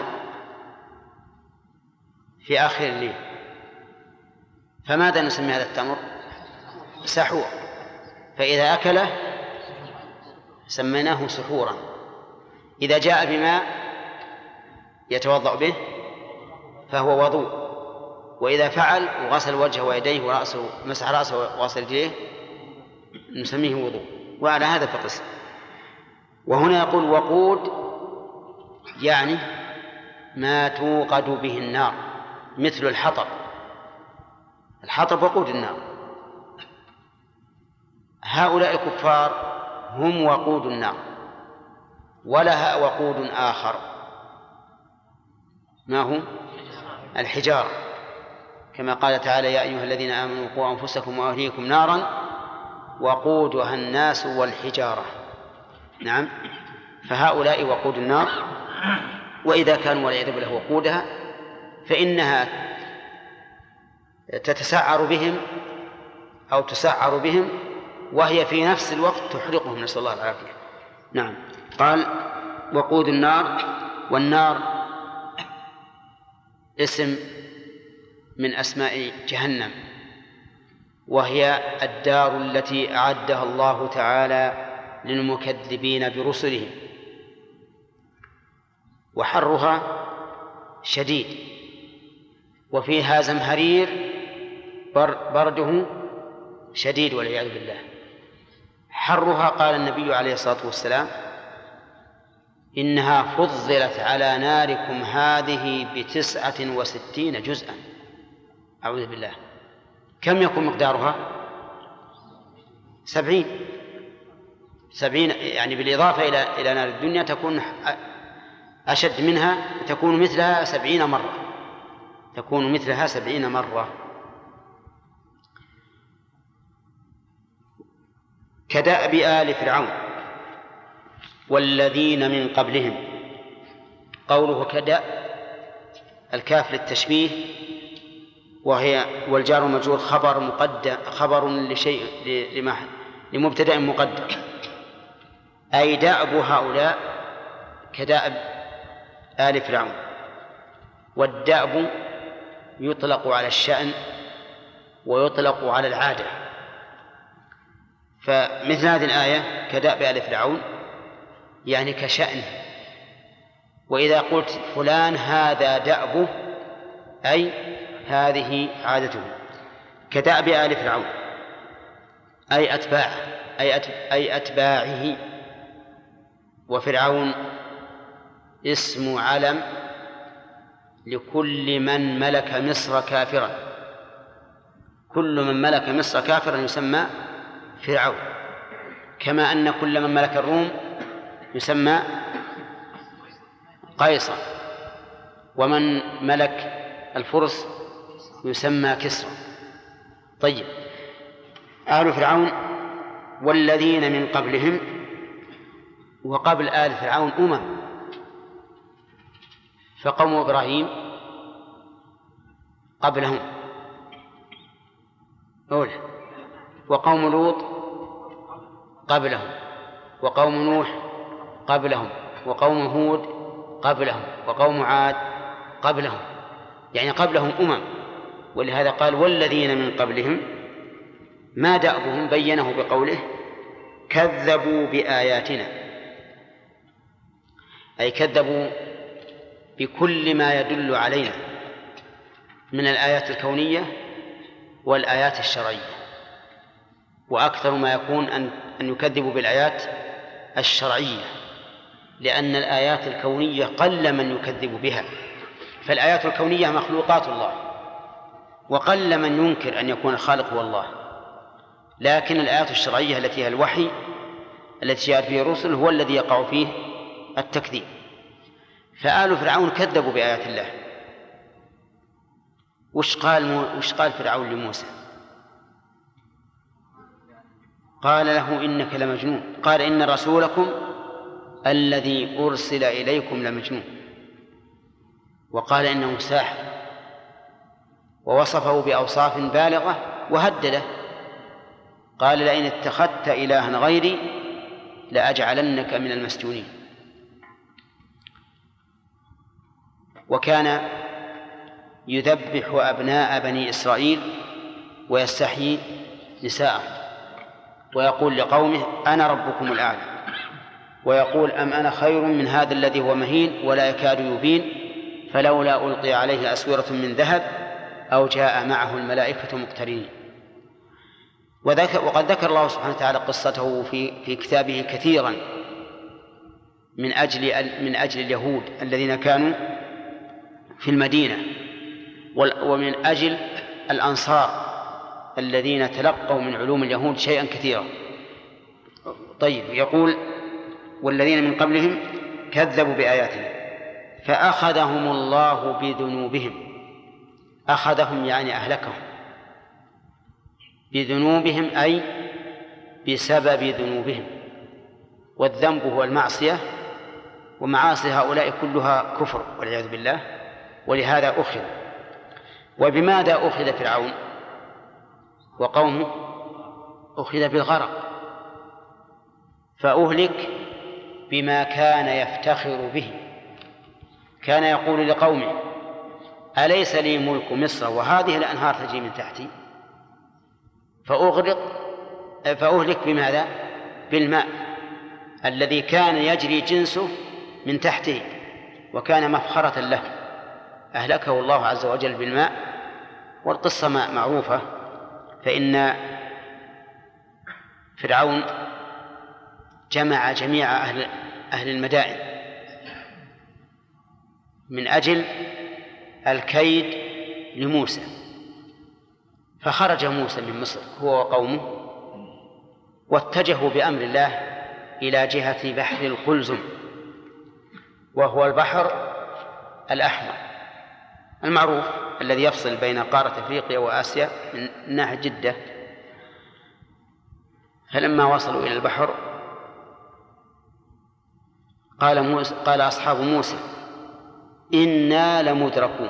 في آخر الليل فماذا نسمي هذا التمر؟ سحور. فإذا أكله سميناه سحورا. إذا جاء بماء يتوضأ به فهو وضوء. وإذا فعل وغسل وجهه ويديه ورأسه، مسح رأسه وغسل يديه، نسميه وضوء. وعلى هذا فقس. وهنا يقول وقود يعني ما توقد به النار، مثل الحطب. الحطب وقود النار. هؤلاء الكفار هم وقود النار، ولها وقود آخر، ما هو؟ الحجارة، كما قال تعالى: يا أيها الذين آمنوا قوا أنفسكم وأهليكم نارا وقودها الناس والحجارة. نعم، فهؤلاء وقود النار. وإذا كانوا والعياذ بالله وقودها فإنها تتسعر بهم أو تسعر بهم، وهي في نفس الوقت تحرقهم، نسأل الله العافية. نعم. قال وقود النار. والنار اسم من أسماء جهنم، وهي الدار التي أعدها الله تعالى للمكذبين برسله، وحرها شديد، وفيها زمهرير برده شديد والعياذ بالله. حرها قال النبي عليه الصلاة والسلام: إنها فضلت على ناركم هذه ب69 جزءا. أعوذ بالله. كم يكون مقدارها؟ 70، يعني بالإضافة إلى نار الدنيا تكون أشد منها، تكون مثلها 70 مرة، تكون مثلها 70 مرة. كدأب آل فرعون والذين من قبلهم. قوله كدأب، الكاف للتشبيه، وهي والجار مجرور خبر مقدم، خبر لشيء لمبتدأ مقدم، أي دأب هؤلاء كدأب آل فرعون. والدأب يطلق على الشأن ويطلق على العادة، فمثل هذه الآية كدأب آل فرعون يعني كشأنه. وإذا قلت فلان هذا دأبه أي هذه عادته. كدأب آل فرعون أي أتباعه، أي أتباعه. وفرعون اسم علم لكل من ملك مصر كافرا، كل من ملك مصر كافرا يسمى فرعون، كما أن كل من ملك الروم يسمى قيصر، ومن ملك الفرس يسمى كسرى. طيب، آل فرعون والذين من قبلهم. وقبل آل فرعون فقوم إبراهيم قبلهم أولى، وقوم لوط قبلهم، وقوم نوح قبلهم، وقوم هود قبلهم، وقوم عاد قبلهم، يعني قبلهم ولهذا قال والذين من قبلهم. ما دأبهم بينه بقوله كذبوا بآياتنا، أي كذبوا بكل ما يدل علينا من الآيات الكونية والآيات الشرعية، وأكثر ما يكون أن يكذبوا بالآيات الشرعية، لأن الآيات الكونية قل من يكذب بها، فالآيات الكونية مخلوقات الله، وقل من ينكر أن يكون الخالق هو الله. لكن الآيات الشرعية التي هي الوحي التي جاءت فيه الرسل هو الذي يقع فيه التكذيب. فآل فرعون كذبوا بآيات الله. وش قال فرعون لموسى؟ قال له إنك لمجنون، قال إن رسولكم الذي أرسل إليكم لمجنون، وقال إنه ساحر، ووصفه بأوصاف بالغة وهدده، قال لئن اتخذت إلها غيري لأجعلنك من المسجونين. وكان يذبح أبناء بني إسرائيل ويستحيي نساءهم، ويقول لقومه أنا ربكم الأعلى، ويقول أم أنا خير من هذا الذي هو مهين ولا يكاد يبين، فلولا ألقي عليه أسورة من ذهب أو جاء معه الملائكة مقترنين. وقد ذكر الله سبحانه وتعالى قصته في كتابه كثيرا من أجل اليهود الذين كانوا في المدينة، ومن أجل الأنصار الذين تلقوا من علوم اليهود شيئا كثيرا. طيب، يقول والذين من قبلهم كذبوا بآياتنا فأخذهم الله بذنوبهم. أخذهم يعني أهلكهم بذنوبهم، أي بسبب ذنوبهم، والذنب هو المعصية، ومعاصي هؤلاء كلها كفر والعياذ بالله، ولهذا أخذ. وبماذا أخذ فرعون وقومه؟ أخذ بالغرق، فأهلك بما كان يفتخر به. كان يقول لقومه أليس لي ملك مصر وهذه الأنهار تجري من تحتي؟ فأهلك بماذا؟ بالماء الذي كان يجري جنسه من تحته وكان مفخرة له، أهلكه الله عز وجل بالماء. والقصة معروفة، فإن فرعون جمع جميع أهل المدائن من أجل الكيد لموسى، فخرج موسى من مصر هو وقومه واتجهوا بأمر الله إلى جهة بحر القلزم، وهو البحر الأحمر المعروف الذي يفصل بين قارة أفريقيا وآسيا من ناحية جدة. فلما وصلوا إلى البحر قال أصحاب موسى إنا لمدركون.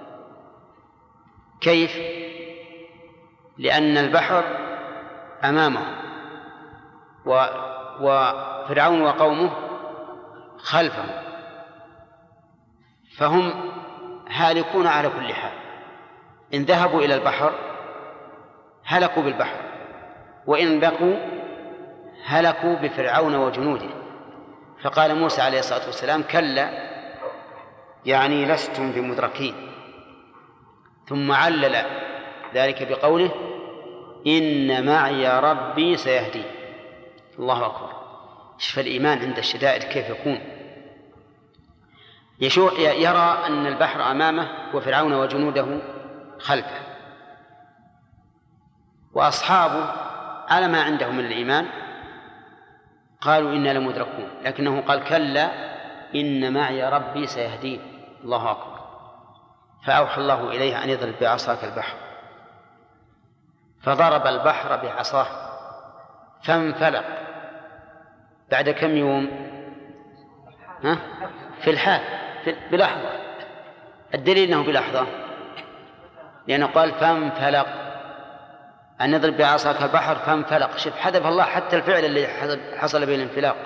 كيف؟ لأن البحر أمامهم وفرعون وقومه خلفهم، فهم هالكون على كل حال. إن ذهبوا إلى البحر هلكوا بالبحر، وإن بقوا هلكوا بفرعون وجنوده. فقال موسى عليه الصلاة والسلام كلا، يعني لستم بمدركين. ثم علل ذلك بقوله إن معي ربي سيهدي. الله أكبر. شوف الإيمان عند الشدائد كيف يكون. يرى أن البحر أمامه وفرعون وجنوده خلفه، وأصحابه على ما عندهم من الإيمان قالوا إنا لمدركون، لكنه قال كلا إن معي ربي سيهدين. الله أكبر. فأوحى الله إليه أن يضرب بعصاك البحر، فضرب البحر بعصاه فانفلق. بعد كم يوم؟ في الحال بلحظة الدليل أنه بلحظة، لأنه قال فانفلق، أن نضرب بعصاك البحر فانفلق. شوف حذف الله حتى الفعل اللي حصل به الانفلاق.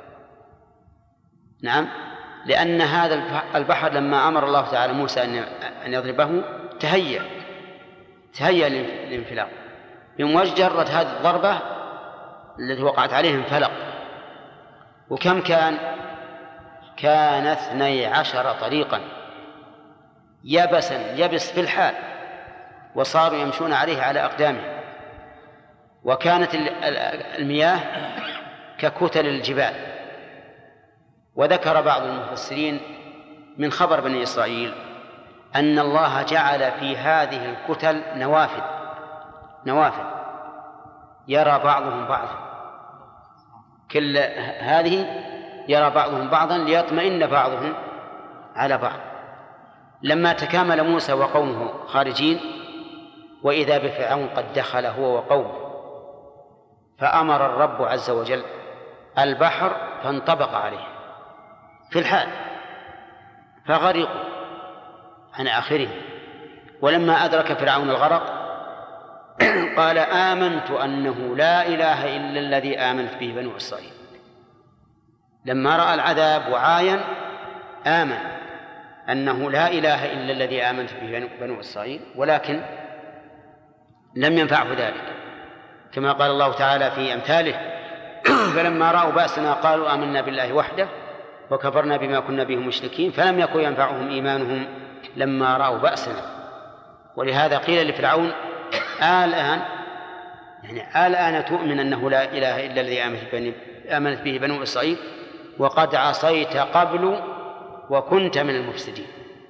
نعم، لأن هذا البحر لما أمر الله تعالى موسى أن يضربه تهيأ للانفلاق، بمجرد هذه الضربة التي وقعت عليه انفلق. وكم كان 12 طريقا يبس في الحال، وصاروا يمشون عليه على أقدامهم. وكانت المياه ككتل الجبال. وذكر بعض المفسرين من خبر بني إسرائيل أن الله جعل في هذه الكتل نوافذ يرى بعضهم بعضا، كل هذه يرى بعضهم بعضا ليطمئن بعضهم على بعض. لما تكامل موسى وقومه خارجين، وإذا بفرعون قد دخل هو وقومه، فأمر الرب عز وجل البحر فانطبق عليه في الحال فغرقوا عن آخره. ولما أدرك فرعون الغرق قال آمنت أنه لا إله إلا الذي آمنت به بنو إسرائيل. لما رأى العذاب وعاين آمن أنه لا إله إلا الذي آمنت به بنو إسرائيل، ولكن لم ينفعه ذلك، كما قال الله تعالى في أمثاله فلما رأوا بأسنا قالوا آمنا بالله وحده وكفرنا بما كنا به مشركين فلم يكن ينفعهم إيمانهم لما رأوا بأسنا. ولهذا قيل لفرعون الآن تؤمن أنه لا إله إلا الذي آمنت به بنو إسرائيل وقد عصيت قبل وكنت من المفسدين.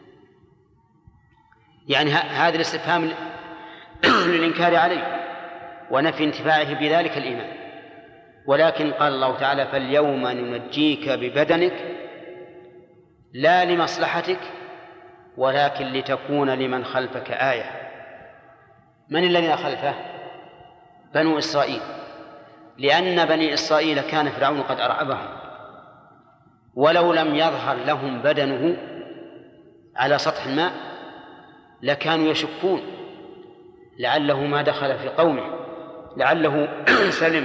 يعني هذا الاستفهام للإنكار عليه ونفي انتفاعه بذلك الإيمان. ولكن قال الله تعالى فاليوم ننجيك ببدنك لا لمصلحتك ولكن لتكون لمن خلفك آية. من الذين خلفه؟ بنو إسرائيل، لأن بني إسرائيل كان فرعون قد أرعبهم، ولو لم يظهر لهم بدنه على سطح الماء لكانوا يشكون لعله ما دخل في قومه، لعله سلم،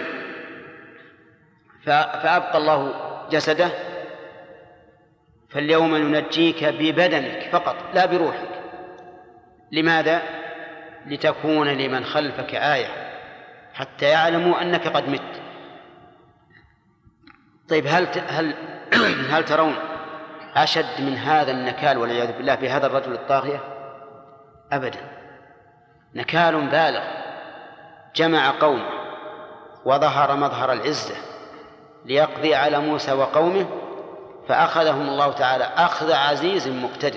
فأبقى الله جسده. فاليوم ننجيك ببدنك فقط لا بروحك. لماذا؟ لتكون لمن خلفك آية حتى يعلموا أنك قد مت. طيب هل ترون أشد من هذا النكال والعياذ بالله بهذا الرجل الطاغية؟ أبدا. نكال بالغ، جمع قومه وظهر مظهر العزة ليقضي على موسى وقومه، فأخذهم الله تعالى أخذ عزيز مقتدر.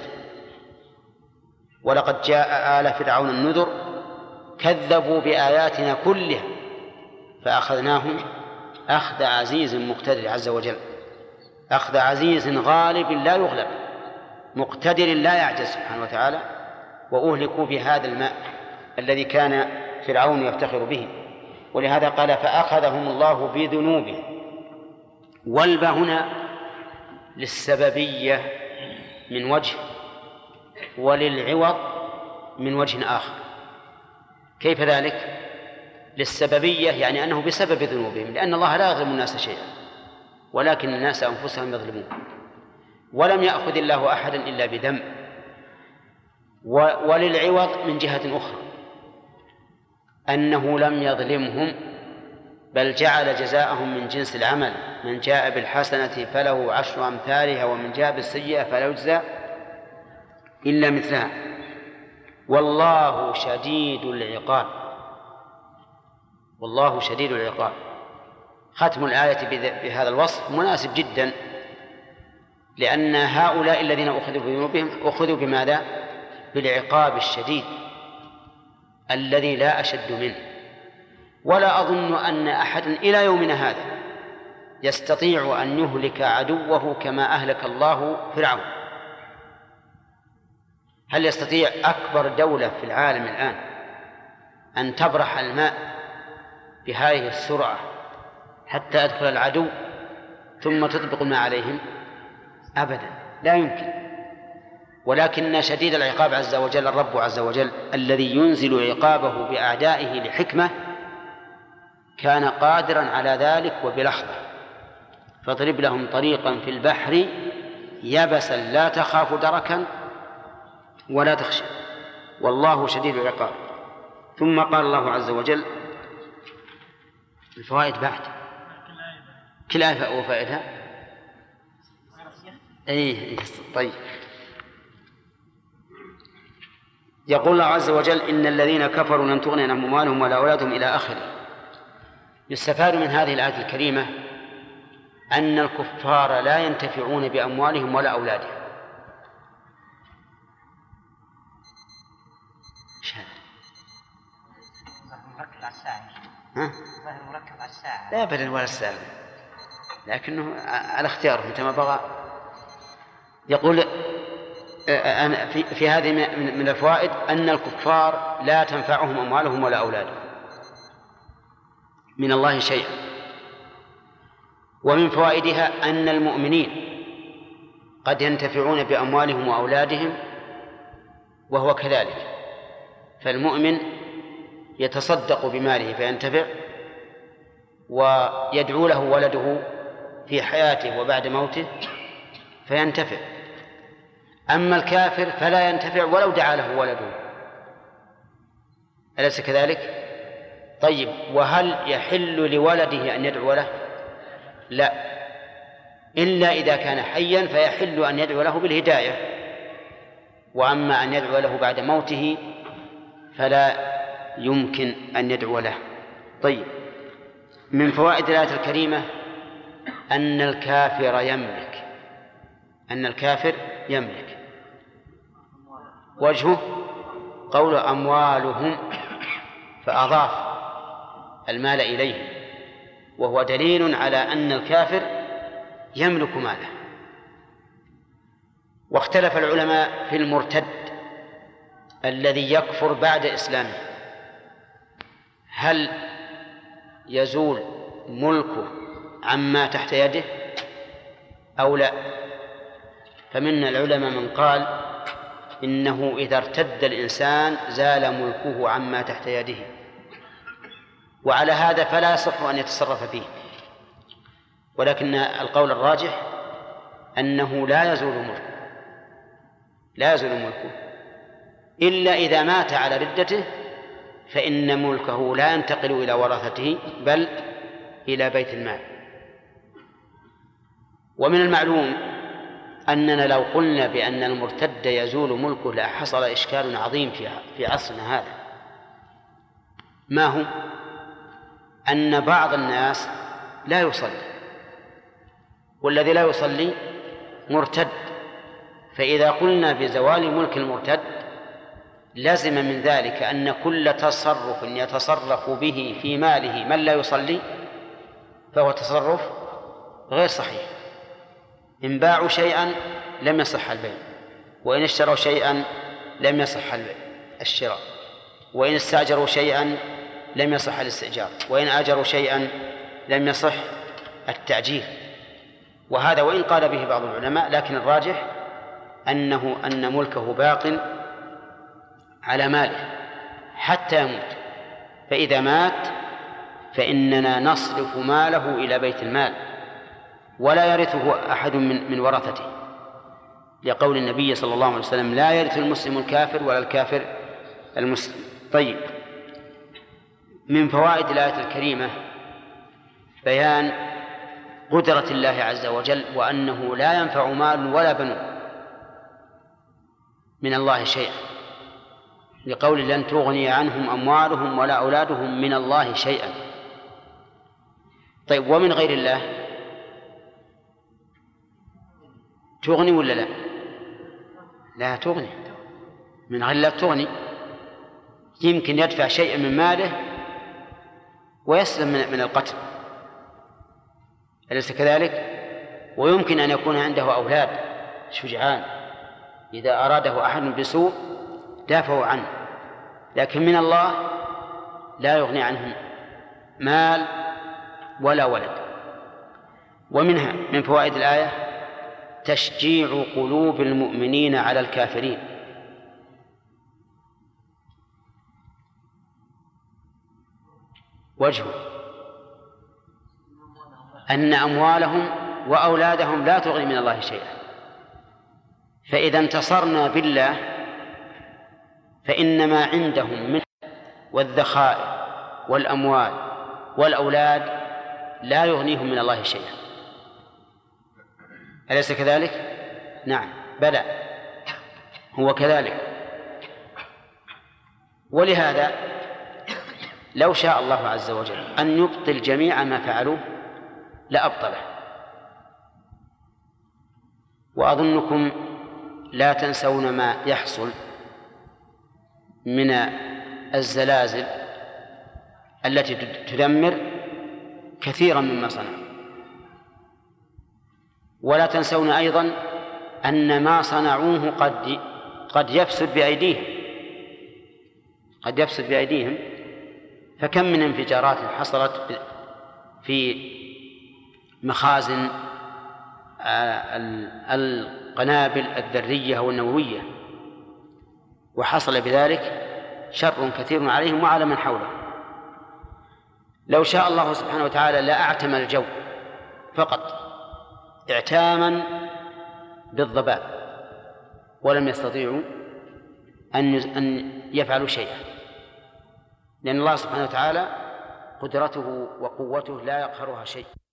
ولقد جاء آل فرعون النذر كذبوا بآياتنا كلها فأخذناهم أخذ عزيز مقتدر عز وجل، أخذ عزيز غالب لا يغلب مقتدر لا يعجز سبحانه وتعالى. وأهلكوا بهذا الماء الذي كان فرعون يفتخر به. ولهذا قال فأخذهم الله بذنوبهم. والباء هنا للسببية من وجه وللعوض من وجه آخر. كيف ذلك؟ للسببية يعني أنه بسبب ذنوبهم، لأن الله لا يظلم الناس شيئا ولكن الناس أنفسهم يظلمون. ولم يأخذ الله أحدا إلا بذنب. وللعوض من جهة أخرى أنه لم يظلمهم بل جعل جزاءهم من جنس العمل، من جاء بالحسنة فله 10 أمثالها ومن جاء بالسيئة فلا يجزى إلا مثلها والله شديد العقاب. والله شديد العقاب. ختم الآية بهذا الوصف مناسب جدا، لأن هؤلاء الذين أخذوا بذنوبهم أخذوا بماذا؟ بالعقاب الشديد الذي لا أشد منه. ولا أظن أن أحدا إلى يومنا هذا يستطيع أن يهلك عدوه كما أهلك الله فرعون. هل يستطيع أكبر دولة في العالم الآن أن تبرح الماء بهذه السرعة حتى يدخل العدو ثم تطبق الماء عليهم؟ أبدا، لا يمكن. ولكن شديد العقاب عز وجل الرب عز وجل الذي ينزل عقابه بأعدائه لحكمة كان قادرا على ذلك وبلحظة. فاضرب لهم طريقا في البحر يبسا لا تخاف دركا ولا تخشى والله شديد العقاب. ثم قال الله عز وجل الفوائد بعد كل آية وفائدها. طيب يقول الله عز وجل إن الذين كفروا لن تغني عنهم أموالهم ولا أولادهم إلى آخره. يستفاد من هذه الآية الكريمة أن الكفار لا ينتفعون بأموالهم ولا أولادهم. مركب على الساعة. مركب على الساعة. لا أبدا ولا الساعة، لكنه على اختياره متى ما بغى. يقول في هذه من الفوائد أن الكفار لا تنفعهم أموالهم ولا أولادهم من الله شيئا. ومن فوائدها أن المؤمنين قد ينتفعون بأموالهم وأولادهم وهو كذلك. فالمؤمن يتصدق بماله فينتفع ويدعو له ولده في حياته وبعد موته فينتفع. أما الكافر فلا ينتفع ولو دعا له ولده، أليس كذلك؟ طيب وهل يحل لولده أن يدعو له؟ لا، إلا إذا كان حيا فيحل أن يدعو له بالهداية، وأما أن يدعو له بعد موته فلا يمكن أن يدعو له. طيب من فوائد الآية الكريمة أن الكافر يملك وجهه قول أموالهم فأضاف المال إليه، وهو دليل على أن الكافر يملك ماله. واختلف العلماء في المرتد الذي يكفر بعد إسلامه هل يزول ملكه عما تحت يده أو لا. فمن العلماء من قال إنه إذا ارتد الإنسان زال ملكه عما تحت يده، وعلى هذا فلا يصح أن يتصرف فيه. ولكن القول الراجح أنه لا يزول ملكه إلا إذا مات على ردته، فإن ملكه لا ينتقل إلى ورثته بل إلى بيت المال. ومن المعلوم أننا لو قلنا بأن المرتد يزول ملكه لحصل إشكال عظيم في عصرنا هذا. ما هو؟ أن بعض الناس لا يصلي، والذي لا يصلي مرتد، فإذا قلنا بزوال ملك المرتد لازم من ذلك أن كل تصرف يتصرف به في ماله من لا يصلي فهو تصرف غير صحيح. إن باعوا شيئا لم يصح البيع، وإن اشتروا شيئا لم يصح الشراء، وإن استأجروا شيئا لم يصح الاستئجار، وإن آجروا شيئا لم يصح التأجير. وهذا وإن قال به بعض العلماء، لكن الراجح أن ملكه باق على ماله حتى يموت. فإذا مات فإننا نصرف ماله إلى بيت المال ولا يرثه أحد من ورثته، لقول النبي صلى الله عليه وسلم لا يرث المسلم الكافر ولا الكافر المسلم. طيب من فوائد الآية الكريمة بيان قدرة الله عز وجل، وأنه لا ينفع مال ولا بنون من الله شيئا، لقول لن تغني عنهم أموالهم ولا أولادهم من الله شيئا. طيب ومن غير الله تغني ولا لا؟ لا تغني، من غير الله تغني. يمكن يدفع شيئا من ماله ويسلم من القتل، أليس كذلك؟ ويمكن أن يكون عنده أولاد شجعان إذا أراده أحد بسوء دافعوا عنه، لكن من الله لا يغني عنهم مال ولا ولد. ومنها من فوائد الآية تشجيع قلوب المؤمنين على الكافرين. وجهه أن أموالهم وأولادهم لا تغني من الله شيئا، فإذا انتصرنا بالله فإن ما عندهم من والذخائر والأموال والأولاد لا يغنيهم من الله شيئا. أليس كذلك؟ نعم بلى هو كذلك. ولهذا لو شاء الله عز وجل أن يبطل جميع ما فعلوه لأبطله. وأظنكم لا تنسون ما يحصل من الزلازل التي تدمر كثيرا مما صنعوا، ولا تنسون أيضا أن ما صنعوه قد يفسد بأيديهم. فكم من انفجارات حصلت في مخازن القنابل الذرية والنووية، وحصل بذلك شر كثير عليهم وعلى من حولهم. لو شاء الله سبحانه وتعالى لأعتم الجو فقط اعتاما بالضباب، ولم يستطيعوا أن يفعلوا شيئا، لأن الله سبحانه وتعالى قدرته وقوته لا يقهرها شيء.